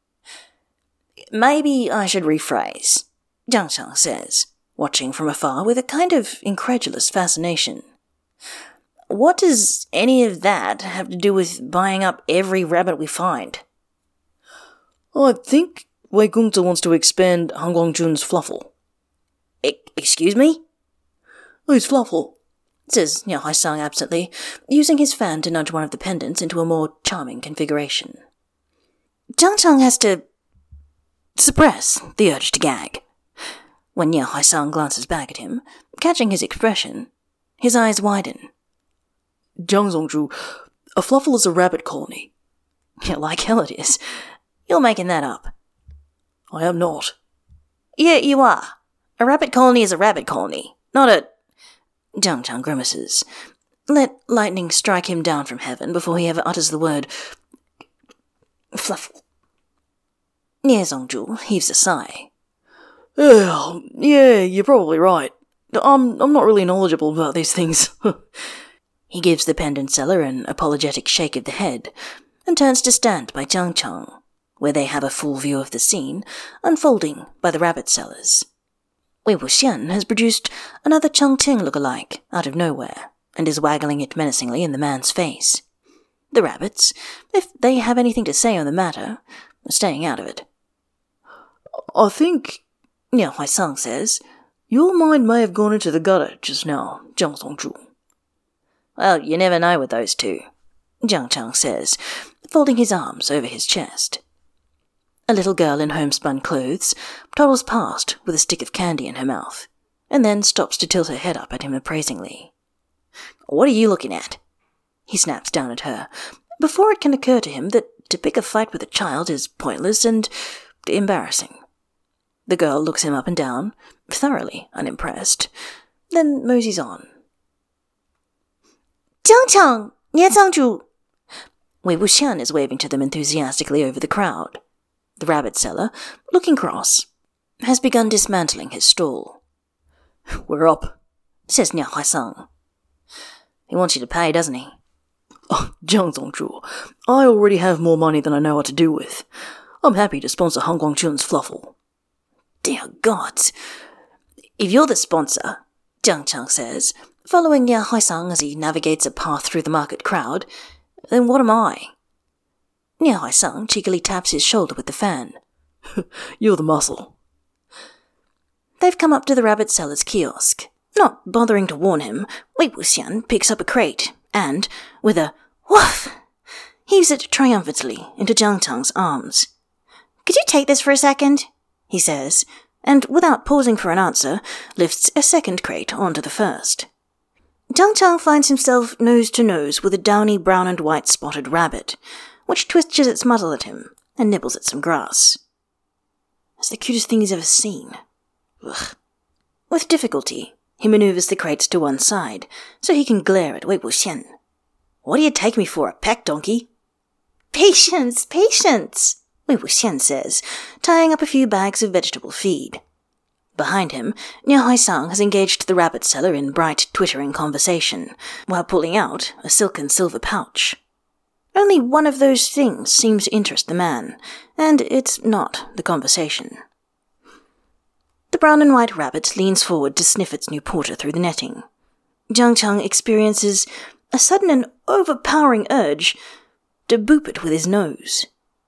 Maybe I should rephrase, Zhang Chang says, watching from afar with a kind of incredulous fascination. What does any of that have to do with buying up every rabbit we find? I think Wei Gungzi wants to expand Han Guangjun's fluffle. Excuse me? Who's fluffle? Says Nian Huaisang absently, using his fan to nudge one of the pendants into a more charming configuration. Zhang Chang has to suppress the urge to gag. When Nian Huaisang glances back at him, catching his expression, his eyes widen. Zhang Zhongzhu, a fluffle is a rabbit colony. Yeah, like hell it is. You're making that up. I am not. Yeah, you are. A rabbit colony is a rabbit colony, not a... Zhang Chang grimaces. Let lightning strike him down from heaven before he ever utters the word... fluffle. Nian Zhongzhu heaves a sigh. Yeah, you're probably right. I'm not really knowledgeable about these things. He gives the pendant seller an apologetic shake of the head and turns to stand by Zhang Chang, where they have a full view of the scene unfolding by the rabbit sellers. Wei Wuxian has produced another Chongqing look-alike out of nowhere and is waggling it menacingly in the man's face. The rabbits, if they have anything to say on the matter, are staying out of it. I think, Nian Huaisang says, your mind may have gone into the gutter just now, Zhang Zhongzhu. Well, you never know with those two, Zhang Chang says, folding his arms over his chest. A little girl in homespun clothes toddles past with a stick of candy in her mouth, and then stops to tilt her head up at him appraisingly. "What are you looking at?" He snaps down at her, before it can occur to him that to pick a fight with a child is pointless and embarrassing. The girl looks him up and down, thoroughly unimpressed, then moseys on. "Chang-chang, Nian-chang-ju!" Wei Wuxian is waving to them enthusiastically over the crowd. The rabbit seller, looking cross, has begun dismantling his stall. "We're up," says Niao Huaisang. "He wants you to pay, doesn't he?" "Oh, Jiang Zongzhu, I already have more money than I know what to do with. I'm happy to sponsor Han Guangchun's fluffle." "Dear gods. If you're the sponsor," Jiang Chang says, following Niao Huaisang as he navigates a path through the market crowd, "then what am I?" Niao Huaisang cheekily taps his shoulder with the fan. "You're the muscle." They've come up to the rabbit seller's kiosk. Not bothering to warn him, Wei Wuxian picks up a crate and, with a woof, heaves it triumphantly into Jiang Chang's arms. "Could you take this for a second?" he says, and without pausing for an answer, lifts a second crate onto the first. Jiang Chang finds himself nose to nose with a downy brown and white spotted rabbit, which twitches its muzzle at him and nibbles at some grass. It's the cutest thing he's ever seen. Ugh. With difficulty, he maneuvers the crates to one side, so he can glare at Wei Wuxian. "What do you take me for, a pack donkey?" "Patience, patience," Wei Wuxian says, tying up a few bags of vegetable feed. Behind him, Niao Huaisang has engaged the rabbit seller in bright, twittering conversation, while pulling out a silken silver pouch. Only one of those things seems to interest the man, and it's not the conversation. The brown and white rabbit leans forward to sniff its new porter through the netting. Jiang Chang experiences a sudden and overpowering urge to boop it with his nose.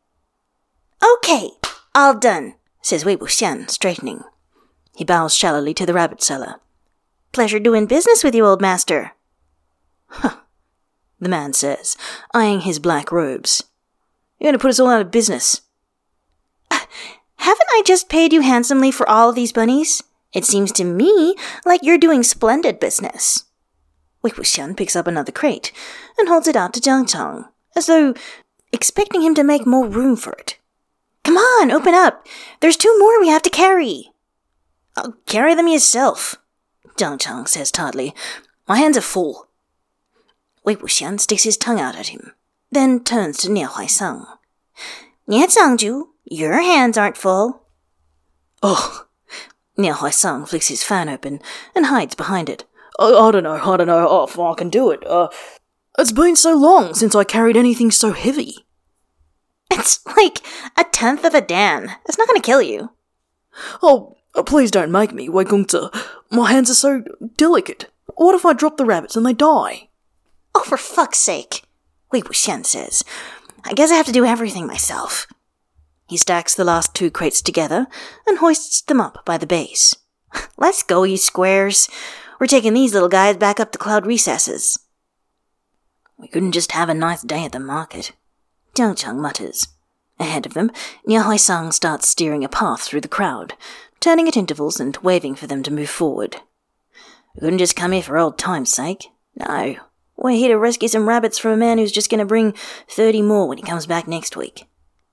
"Okay, all done," says Wei Wuxian, straightening. He bows shallowly to the rabbit seller. "Pleasure doing business with you, old master." "Huh," the man says, eyeing his black robes. "You're going to put us all out of business." "Haven't I just paid you handsomely for all of these bunnies? It seems to me like you're doing splendid business." Wei Wuxian picks up another crate and holds it out to Jiang Chang, as though expecting him to make more room for it. "Come on, open up. There's 2 more we have to carry." "I'll carry them yourself," Jiang Chang says tartly. "My hands are full." Wei Wuxian sticks his tongue out at him, then turns to Niao Huaisang. "Nian-chang-ju, your hands aren't full." "Oh." Niao Huaisang flicks his fan open and hides behind it. I don't know if I can do it. It's been so long since I carried anything so heavy." "It's like 1/10 of a dan. It's not going to kill you." "Oh, please don't make me, Wei Gongzi. My hands are so delicate. What if I drop the rabbits and they die?" "Oh, for fuck's sake," Wei Wuxian says. "I guess I have to do everything myself." He stacks the last 2 crates together and hoists them up by the base. "Let's go, you squares. We're taking these little guys back up to cloud recesses." "We couldn't just have a nice day at the market," Jiang Chang mutters. Ahead of them, Niao Huaisang starts steering a path through the crowd, turning at intervals and waving for them to move forward. "We couldn't just come here for old time's sake. No, we're here to rescue some rabbits from a man who's just going to bring 30 more when he comes back next week."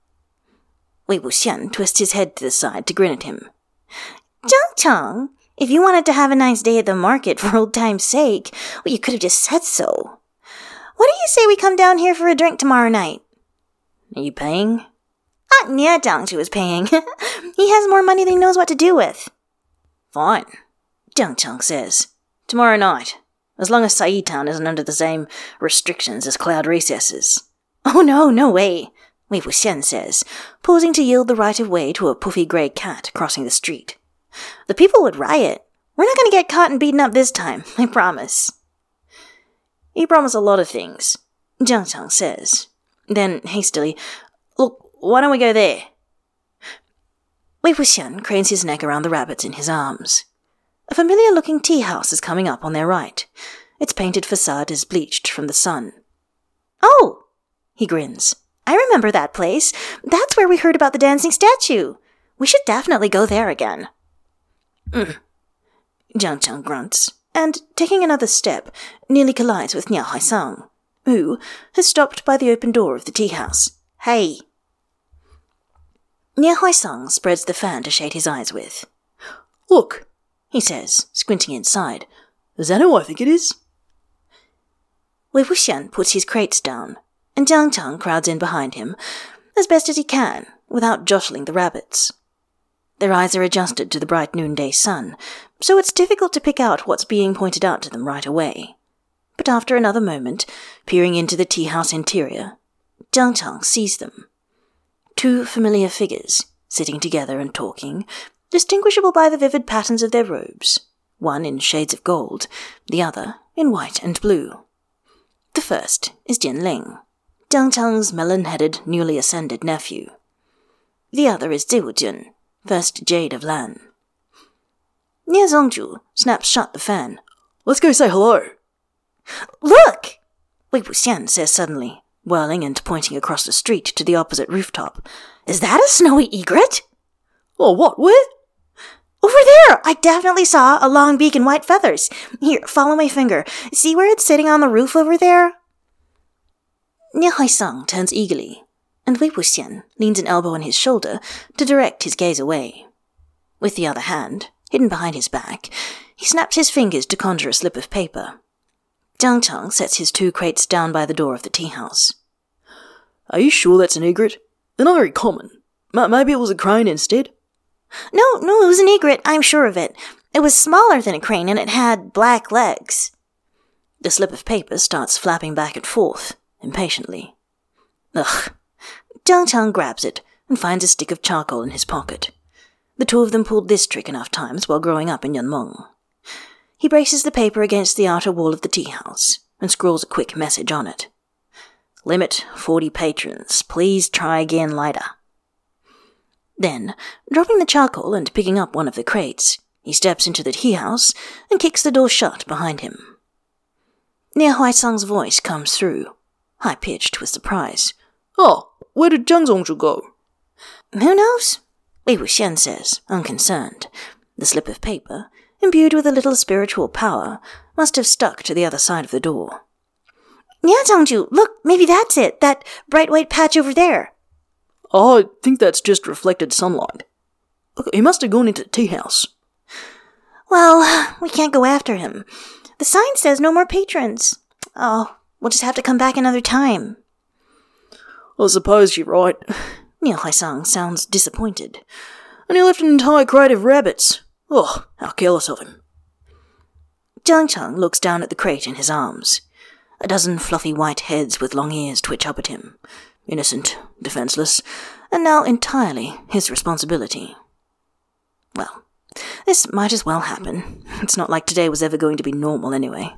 Wei Wuxian twists his head to the side to grin at him. "Jiang Chang, if you wanted to have a nice day at the market for old time's sake, well, you could have just said so. What do you say we come down here for a drink tomorrow night?" "Are you paying?" "Nia Jiangzhu is paying. He has more money than he knows what to do with." "Fine," Jiang Chang says. "Tomorrow night, as long as Sai Town isn't under the same restrictions as Cloud Recesses." "Oh no way," Wei Wuxian says, pausing to yield the right of way to a puffy grey cat crossing the street. "The people would riot. We're not going to get caught and beaten up this time, I promise." "You promise a lot of things," Jiang Chang says. Then, hastily, "Look, why don't we go there?" Wei Wuxian cranes his neck around the rabbits in his arms. A familiar-looking tea house is coming up on their right. Its painted facade is bleached from the sun. "Oh!" he grins. "I remember that place. That's where we heard about the dancing statue. We should definitely go there again. Jiang Chang grunts, and, taking another step, nearly collides with Niao Haisang, who has stopped by the open door of the tea house. Hey! Niao Haisang spreads the fan to shade his eyes with. Look, he says, squinting inside. Is that who I think it is? Wei Wuxian puts his crates down, and Jiang Chang crowds in behind him, as best as he can, without jostling the rabbits. Their eyes are adjusted to the bright noonday sun, so it's difficult to pick out what's being pointed out to them right away. But after another moment, peering into the tea-house interior, Jiang Chang sees them. Two familiar figures, sitting together and talking, distinguishable by the vivid patterns of their robes, one in shades of gold, the other in white and blue. The first is Jin Ling, Jiang Chang's melon-headed, newly ascended nephew. The other is Ziwu Jun, first Jade of Lan. Nia Zongju snaps shut the fan. Let's go say hello. Look! Wei Wuxian says suddenly, whirling and pointing across the street to the opposite rooftop. Is that a snowy egret? Oh, what? Where? Over there! I definitely saw a long beak and white feathers. Here, follow my finger. See where it's sitting on the roof over there? Nia Haisang turns eagerly, and Wei Wuxian leans an elbow on his shoulder to direct his gaze away. With the other hand, hidden behind his back, he snaps his fingers to conjure a slip of paper. Jiang Chang sets his two crates down by the door of the tea-house. Are you sure that's an egret? They're not very common. Maybe it was a crane instead? No, it was an egret, I'm sure of it. It was smaller than a crane, and it had black legs. The slip of paper starts flapping back and forth, impatiently. Ugh. Jiang Chang grabs it and finds a stick of charcoal in his pocket. The two of them pulled this trick enough times while growing up in Yunmeng. He braces the paper against the outer wall of the tea-house and scrawls a quick message on it. Limit 40 patrons. Please try again later. Then, dropping the charcoal and picking up one of the crates, he steps into the tea-house and kicks the door shut behind him. Nia Haisang's voice comes through, high-pitched with surprise. Oh, where did Jiang Zongju go? Who knows? Wei Wuxian says, unconcerned. The slip of paper, imbued with a little spiritual power, must have stuck to the other side of the door. Nia Zongju, look, maybe that's it, that bright white patch over there. Oh, I think that's just reflected sunlight. Look, he must have gone into the tea-house. Well, we can't go after him. The sign says no more patrons. Oh, we'll just have to come back another time. I suppose you're right. Nia Haisang sounds disappointed. And he left an entire crate of rabbits. Oh, how careless of him. Jiang Chang looks down at the crate in his arms. A dozen fluffy white heads with long ears twitch up at him. Innocent, defenseless, and now entirely his responsibility. Well, this might as well happen. It's not like today was ever going to be normal anyway.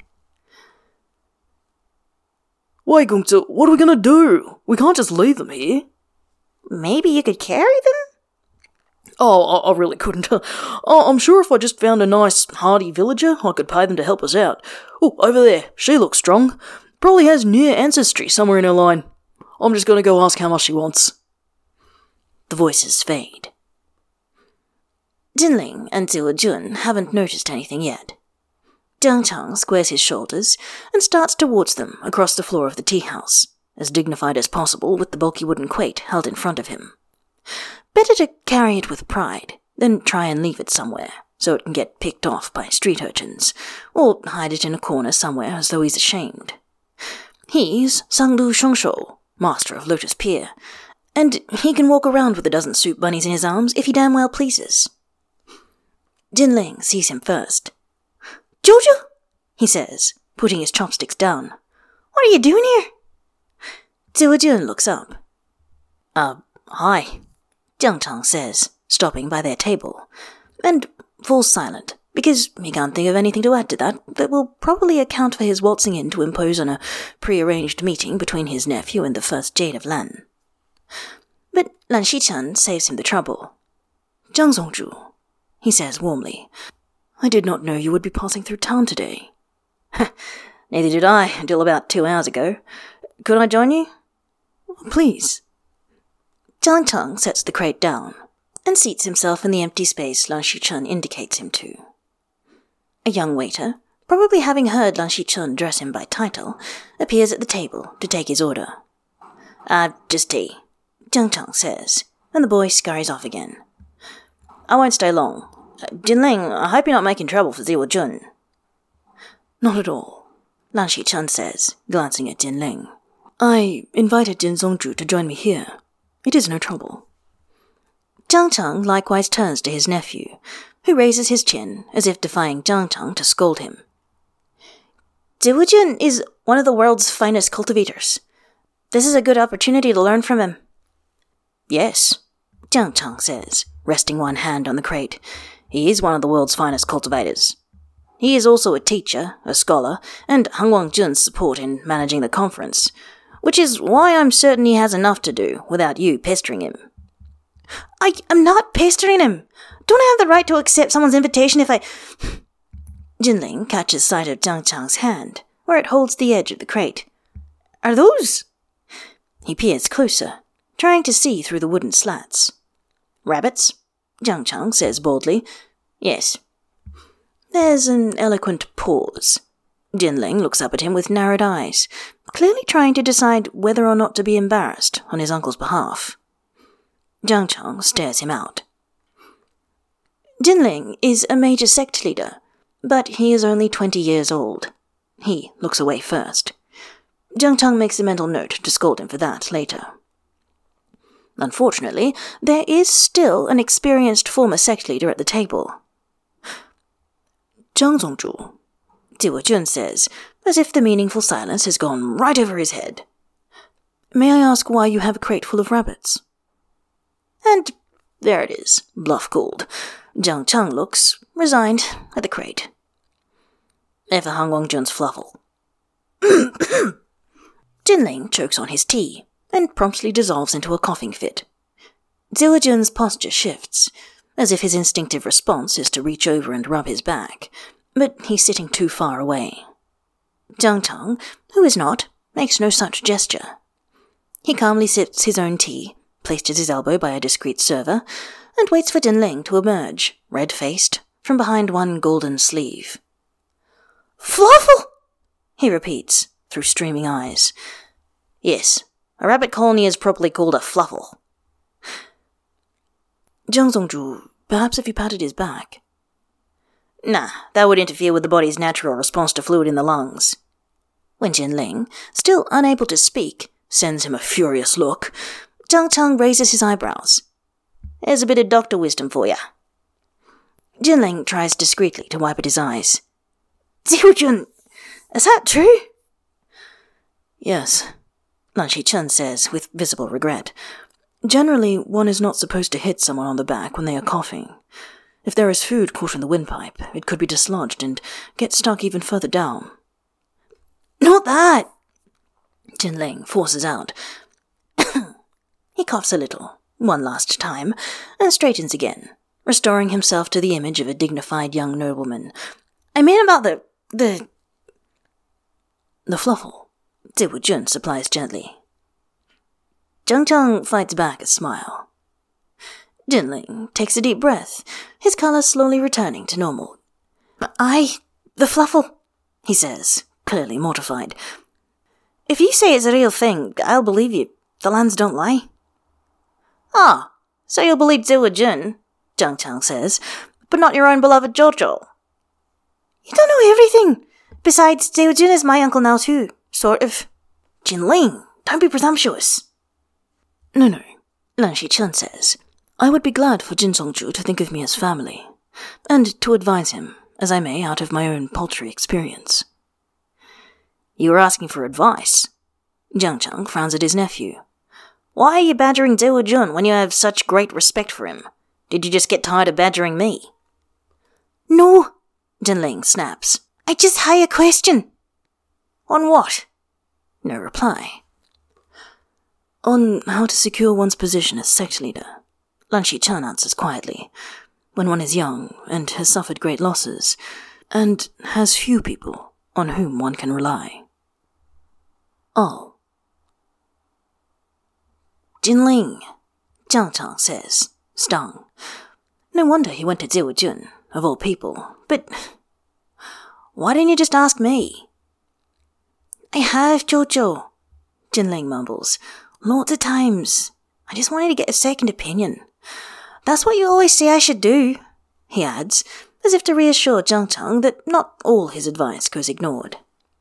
Wei Gongzi, what are we going to do? We can't just leave them here. Maybe you could carry them? Oh, I really couldn't. I'm sure if I just found a nice, hardy villager, I could pay them to help us out. Oh, over there. She looks strong. Probably has near ancestry somewhere in her line. I'm just going to go ask how much she wants. The voices fade. Jinling and Ziwu Jun haven't noticed anything yet. Jiang Chang squares his shoulders and starts towards them across the floor of the tea-house, as dignified as possible with the bulky wooden crate held in front of him. Better to carry it with pride than try and leave it somewhere, so it can get picked off by street urchins, or hide it in a corner somewhere as though he's ashamed. He's Sanglu Shengshou, master of Lotus Pier, and he can walk around with a dozen soup bunnies in his arms if he damn well pleases. Jinling sees him first. Jojo, he says, putting his chopsticks down. What are you doing here? Ziwu Jun looks up. Hi, Jiang Chang says, stopping by their table, and falls silent, because he can't think of anything to add to that will probably account for his waltzing in to impose on a pre-arranged meeting between his nephew and the first Jade of Lan. But Lan Xichen saves him the trouble. Jiang Zongju, he says warmly, I did not know you would be passing through town today. Neither did I, until about 2 hours ago. Could I join you? Please. Jiang Chang sets the crate down. and seats himself in the empty space Lan Shichun indicates him to. A young waiter, probably having heard Lan Shichun address him by title, appears at the table to take his order. Just tea, Jiang Chang says, and the boy scurries off again. I won't stay long. Jinling, I hope you're not making trouble for Ziwa Jun. Not at all, Lan Shichun says, glancing at Jinling. I invited Jin Zongzhu to join me here. It is no trouble. Jiang Chang likewise turns to his nephew, who raises his chin as if defying Jiang Chang to scold him. Ziwa Jun is one of the world's finest cultivators. This is a good opportunity to learn from him. Yes, Jiang Chang says, resting one hand on the crate. He is one of the world's finest cultivators. He is also a teacher, a scholar, and Han Guangjun's support in managing the conference, which is why I'm certain he has enough to do without you pestering him. I am not pestering him. Don't I have the right to accept someone's invitation if I... Jinling catches sight of Jiang Chang's hand, where it holds the edge of the crate. Are those... He peers closer, trying to see through the wooden slats. Rabbits? Jiang Chang says boldly. Yes. There's an eloquent pause. Jinling looks up at him with narrowed eyes, clearly trying to decide whether or not to be embarrassed on his uncle's behalf. Jiang Chang stares him out. Jinling is a major sect leader, but he is only 20 years old. He looks away first. Jiang Chang makes a mental note to scold him for that later. Unfortunately, there is still an experienced former sect leader at the table. Jiang Zongzhu, Ziwa Jun says, as if the meaningful silence has gone right over his head. May I ask why you have a crate full of rabbits? And there it is, bluff called. Jiang Chang looks resigned at the crate. They're for Han Guangjun's fluffle. Jinling chokes on his tea and promptly dissolves into a coughing fit. Ziwa Jun's posture shifts, as if his instinctive response is to reach over and rub his back, but he's sitting too far away. Jiang Chang, who is not, makes no such gesture. He calmly sips his own tea, placed at his elbow by a discreet server, and waits for Jinling to emerge, red-faced, from behind one golden sleeve. Fluffle! He repeats, through streaming eyes. Yes, a rabbit colony is properly called a fluffle. Jiang Zongzhu, perhaps if you patted his back. Nah, that would interfere with the body's natural response to fluid in the lungs. When Jinling, still unable to speak, sends him a furious look, Jiang Chang raises his eyebrows. There's a bit of doctor wisdom for ya. Jinling tries discreetly to wipe at his eyes. Ziwa Jun, is that true? Yes, Lan Shichun says with visible regret. Generally, one is not supposed to hit someone on the back when they are coughing. If there is food caught in the windpipe, it could be dislodged and get stuck even further down. Not that! Jinling forces out. He coughs a little, one last time, and straightens again, restoring himself to the image of a dignified young nobleman. I mean about the fluffle, Ziwa Jun supplies gently. Jiang Chang fights back a smile. Jinling takes a deep breath, his colour slowly returning to normal. The fluffle, he says, clearly mortified. If you say it's a real thing, I'll believe you. The lands don't lie. Ah, so you'll believe Ziwa Jun, Jiang Chang says, but not your own beloved Jojo. You don't know everything. Besides, Ziwa Jun is my uncle now too, sort of. Jinling, don't be presumptuous. No, Lan Shichun says. I would be glad for Jin Zongzhu to think of me as family, and to advise him, as I may out of my own paltry experience. You were asking for advice. Jiang Chang frowns at his nephew. Why are you badgering Ziwa Jun when you have such great respect for him? Did you just get tired of badgering me? No, Jinling snaps. I just had a question. On what? No reply. On how to secure one's position as sect leader, Lan Shichun answers quietly, when one is young and has suffered great losses, and has few people on whom one can rely. Oh. Jinling, Jiang Chang says, Stung. No wonder he went to Ziwa Jun, of all people. But why didn't you just ask me? I have, Jojo, Jinling mumbles. Lots of times. I just wanted to get a second opinion. That's what you always say I should do, he adds, as if to reassure Jiang Chang that not all his advice goes ignored.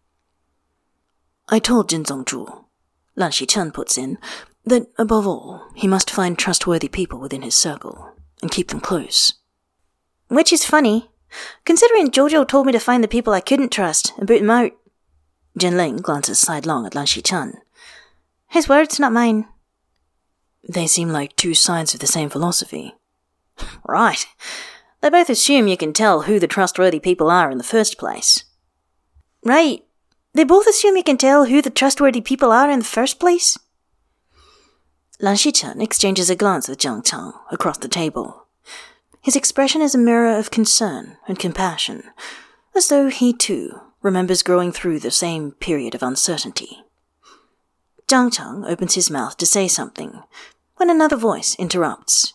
I told Jin Zongzhu, Lan Shichen puts in, that above all, he must find trustworthy people within his circle, and keep them close. Which is funny, considering Jojo told me to find the people I couldn't trust and boot them out. Jinling glances sidelong at Lan Shichen. His words, not mine. They seem like two sides of the same philosophy. Right. They both assume you can tell who the trustworthy people are in the first place. Right. They both assume you can tell who the trustworthy people are in the first place? Lan Shichen exchanges a glance with Jiang Chang across the table. His expression is a mirror of concern and compassion, as though he too remembers growing through the same period of uncertainty. Jiang Chang opens his mouth to say something, when another voice interrupts.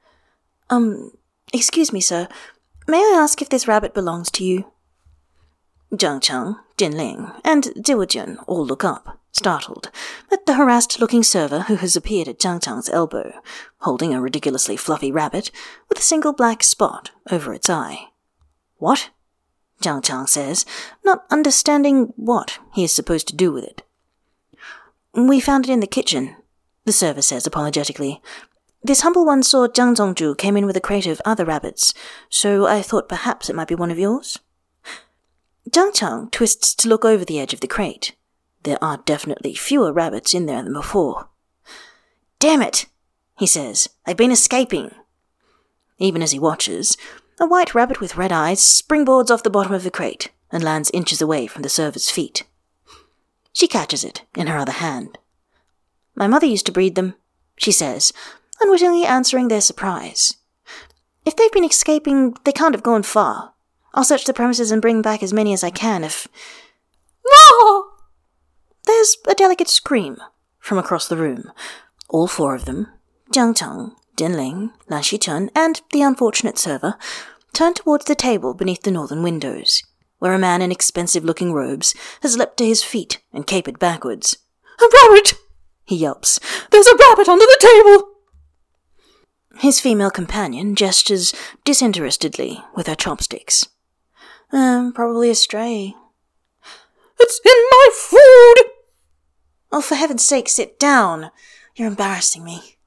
Excuse me, sir. May I ask if this rabbit belongs to you? Jiang Chang, Jinling, and Ziwa Jun all look up, startled, at the harassed-looking server who has appeared at Jiang Chang's elbow, holding a ridiculously fluffy rabbit with a single black spot over its eye. What? Jiang Chang says, not understanding what he is supposed to do with it. We found it in the kitchen, the server says apologetically. This humble one saw Jiang Zongzhu came in with a crate of other rabbits, so I thought perhaps it might be one of yours. Jiang Chang twists to look over the edge of the crate. There are definitely fewer rabbits in there than before. Damn it, he says. I've been escaping. Even as he watches, a white rabbit with red eyes springboards off the bottom of the crate and lands inches away from the server's feet. She catches it in her other hand. My mother used to breed them, she says, unwittingly answering their surprise. If they've been escaping, they can't have gone far. I'll search the premises and bring back as many as I can if... No! There's a delicate scream from across the room. All four of them, Jiang Chang, Jinling, Lan Shichen, and the unfortunate server, turn towards the table beneath the northern windows, where a man in expensive-looking robes has leapt to his feet and capered backwards. A rabbit! He yelps. There's a rabbit under the table! His female companion gestures disinterestedly with her chopsticks. Probably a stray. It's in my food! Oh, for heaven's sake, sit down. You're embarrassing me.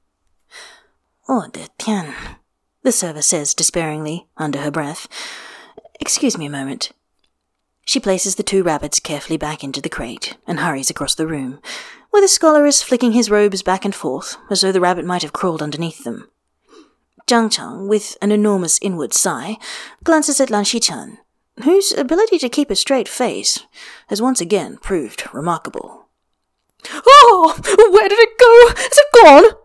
Oh, de tiens, the server says despairingly, under her breath. Excuse me a moment. She places the two rabbits carefully back into the crate and hurries across the room, where the scholar is flicking his robes back and forth as though the rabbit might have crawled underneath them. Jiang Chang, with an enormous inward sigh, glances at Lan Shichen, whose ability to keep a straight face has once again proved remarkable. Oh, where did it go? Is it gone?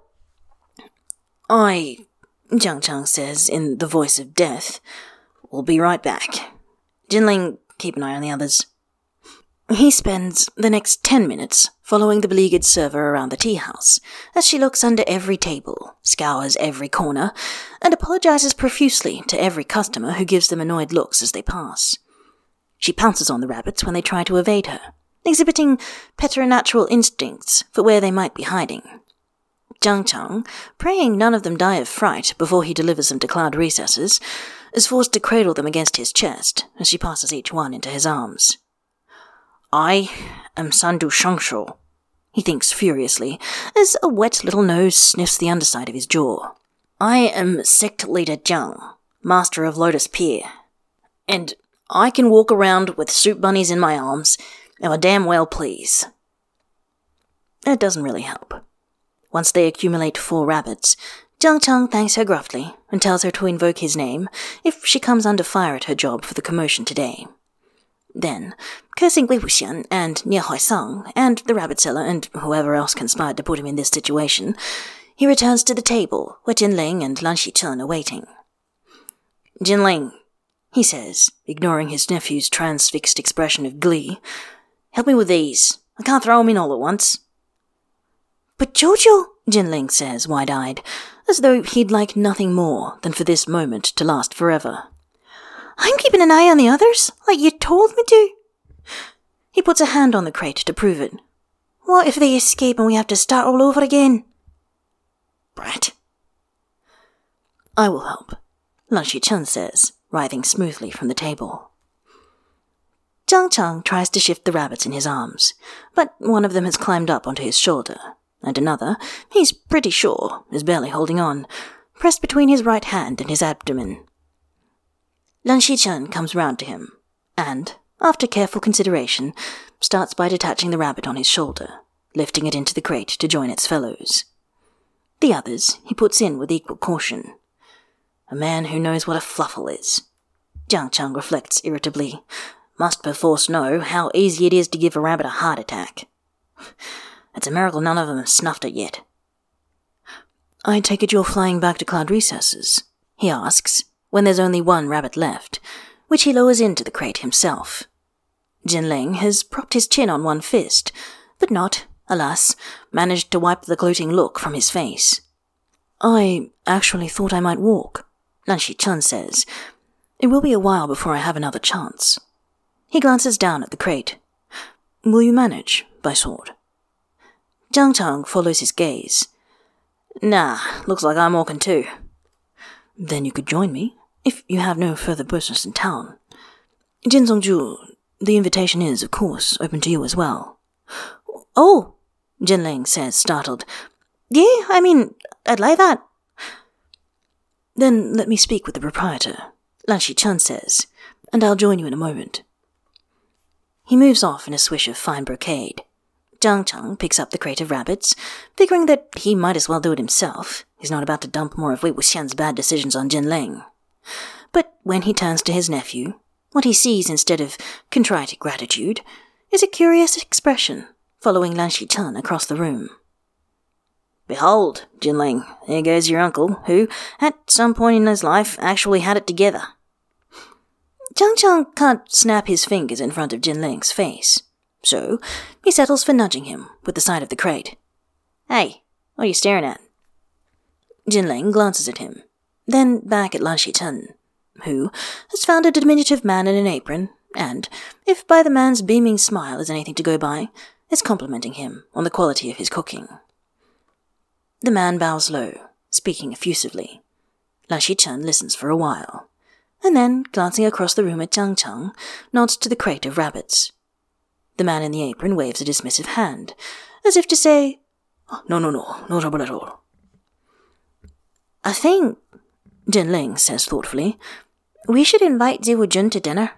Jiang Chang says in the voice of death, will be right back. Jinling, keep an eye on the others. He spends the next 10 minutes following the beleaguered server around the tea house, as she looks under every table, scours every corner, and apologizes profusely to every customer who gives them annoyed looks as they pass. She pounces on the rabbits when they try to evade her, exhibiting preternatural instincts for where they might be hiding. Jiang Chang, praying none of them die of fright before he delivers them to cloud recesses, is forced to cradle them against his chest as she passes each one into his arms. I am Sandu Shangsho, he thinks furiously, as a wet little nose sniffs the underside of his jaw. I am Sect Leader Jiang, Master of Lotus Pier, and I can walk around with soup bunnies in my arms, and I damn well please. It doesn't really help. Once they accumulate 4 rabbits, Jiang Chang thanks her gruffly and tells her to invoke his name if she comes under fire at her job for the commotion today. Then, cursing Wei Wuxian and Nie Huaisang and the rabbit seller and whoever else conspired to put him in this situation, he returns to the table where Jinling and Lan Shichen are waiting. Jinling, he says, ignoring his nephew's transfixed expression of glee, help me with these. I can't throw them in all at once. But Jojo, Jinling says, wide-eyed, as though he'd like nothing more than for this moment to last forever. I'm keeping an eye on the others, like you told me to. He puts a hand on the crate to prove it. What if they escape and we have to start all over again? Brat. I will help, Lan Xichen says, writhing smoothly from the table. Jiang Chang tries to shift the rabbits in his arms, but one of them has climbed up onto his shoulder, and another, he's pretty sure, is barely holding on, pressed between his right hand and his abdomen. Lan Xichen comes round to him, and, after careful consideration, starts by detaching the rabbit on his shoulder, lifting it into the crate to join its fellows. The others he puts in with equal caution. A man who knows what a fluffle is. Jiang Chang reflects irritably. Must perforce know how easy it is to give a rabbit a heart attack. It's a miracle none of them have snuffed it yet. I take it you're flying back to Cloud Recesses, he asks, when there's only one rabbit left, which he lowers into the crate himself. Jinling has propped his chin on one fist, but not, alas, managed to wipe the gloating look from his face. I actually thought I might walk, Lan Xichen says. It will be a while before I have another chance. He glances down at the crate. Will you manage, by sword? Jiang Chang follows his gaze. Nah, looks like I'm walking too. Then you could join me, if you have no further business in town. Jin Zongju, the invitation is, of course, open to you as well. Oh, Jinling says, startled. Yeah, I mean, I'd like that. Then let me speak with the proprietor, Lan Xichen says, and I'll join you in a moment. He moves off in a swish of fine brocade. Jiang Chang picks up the crate of rabbits, figuring that he might as well do it himself. He's not about to dump more of Wei Wuxian's bad decisions on Jinling. But when he turns to his nephew, what he sees instead of contrite gratitude is a curious expression following Lan Xichen across the room. Behold, Jinling, there goes your uncle, who, at some point in his life, actually had it together. Jiang Chang can't snap his fingers in front of Jinling's face, so he settles for nudging him with the side of the crate. Hey, what are you staring at? Jinling glances at him, then back at Lan Xichen, who has found a diminutive man in an apron, and, if by the man's beaming smile is anything to go by, is complimenting him on the quality of his cooking. The man bows low, speaking effusively. Lan Xichen listens for a while, and then, glancing across the room at Jiang Chang, nods to the crate of rabbits. The man in the apron waves a dismissive hand, as if to say, No, no trouble at all. I think, Jinling says thoughtfully, we should invite Ziwu Jun to dinner.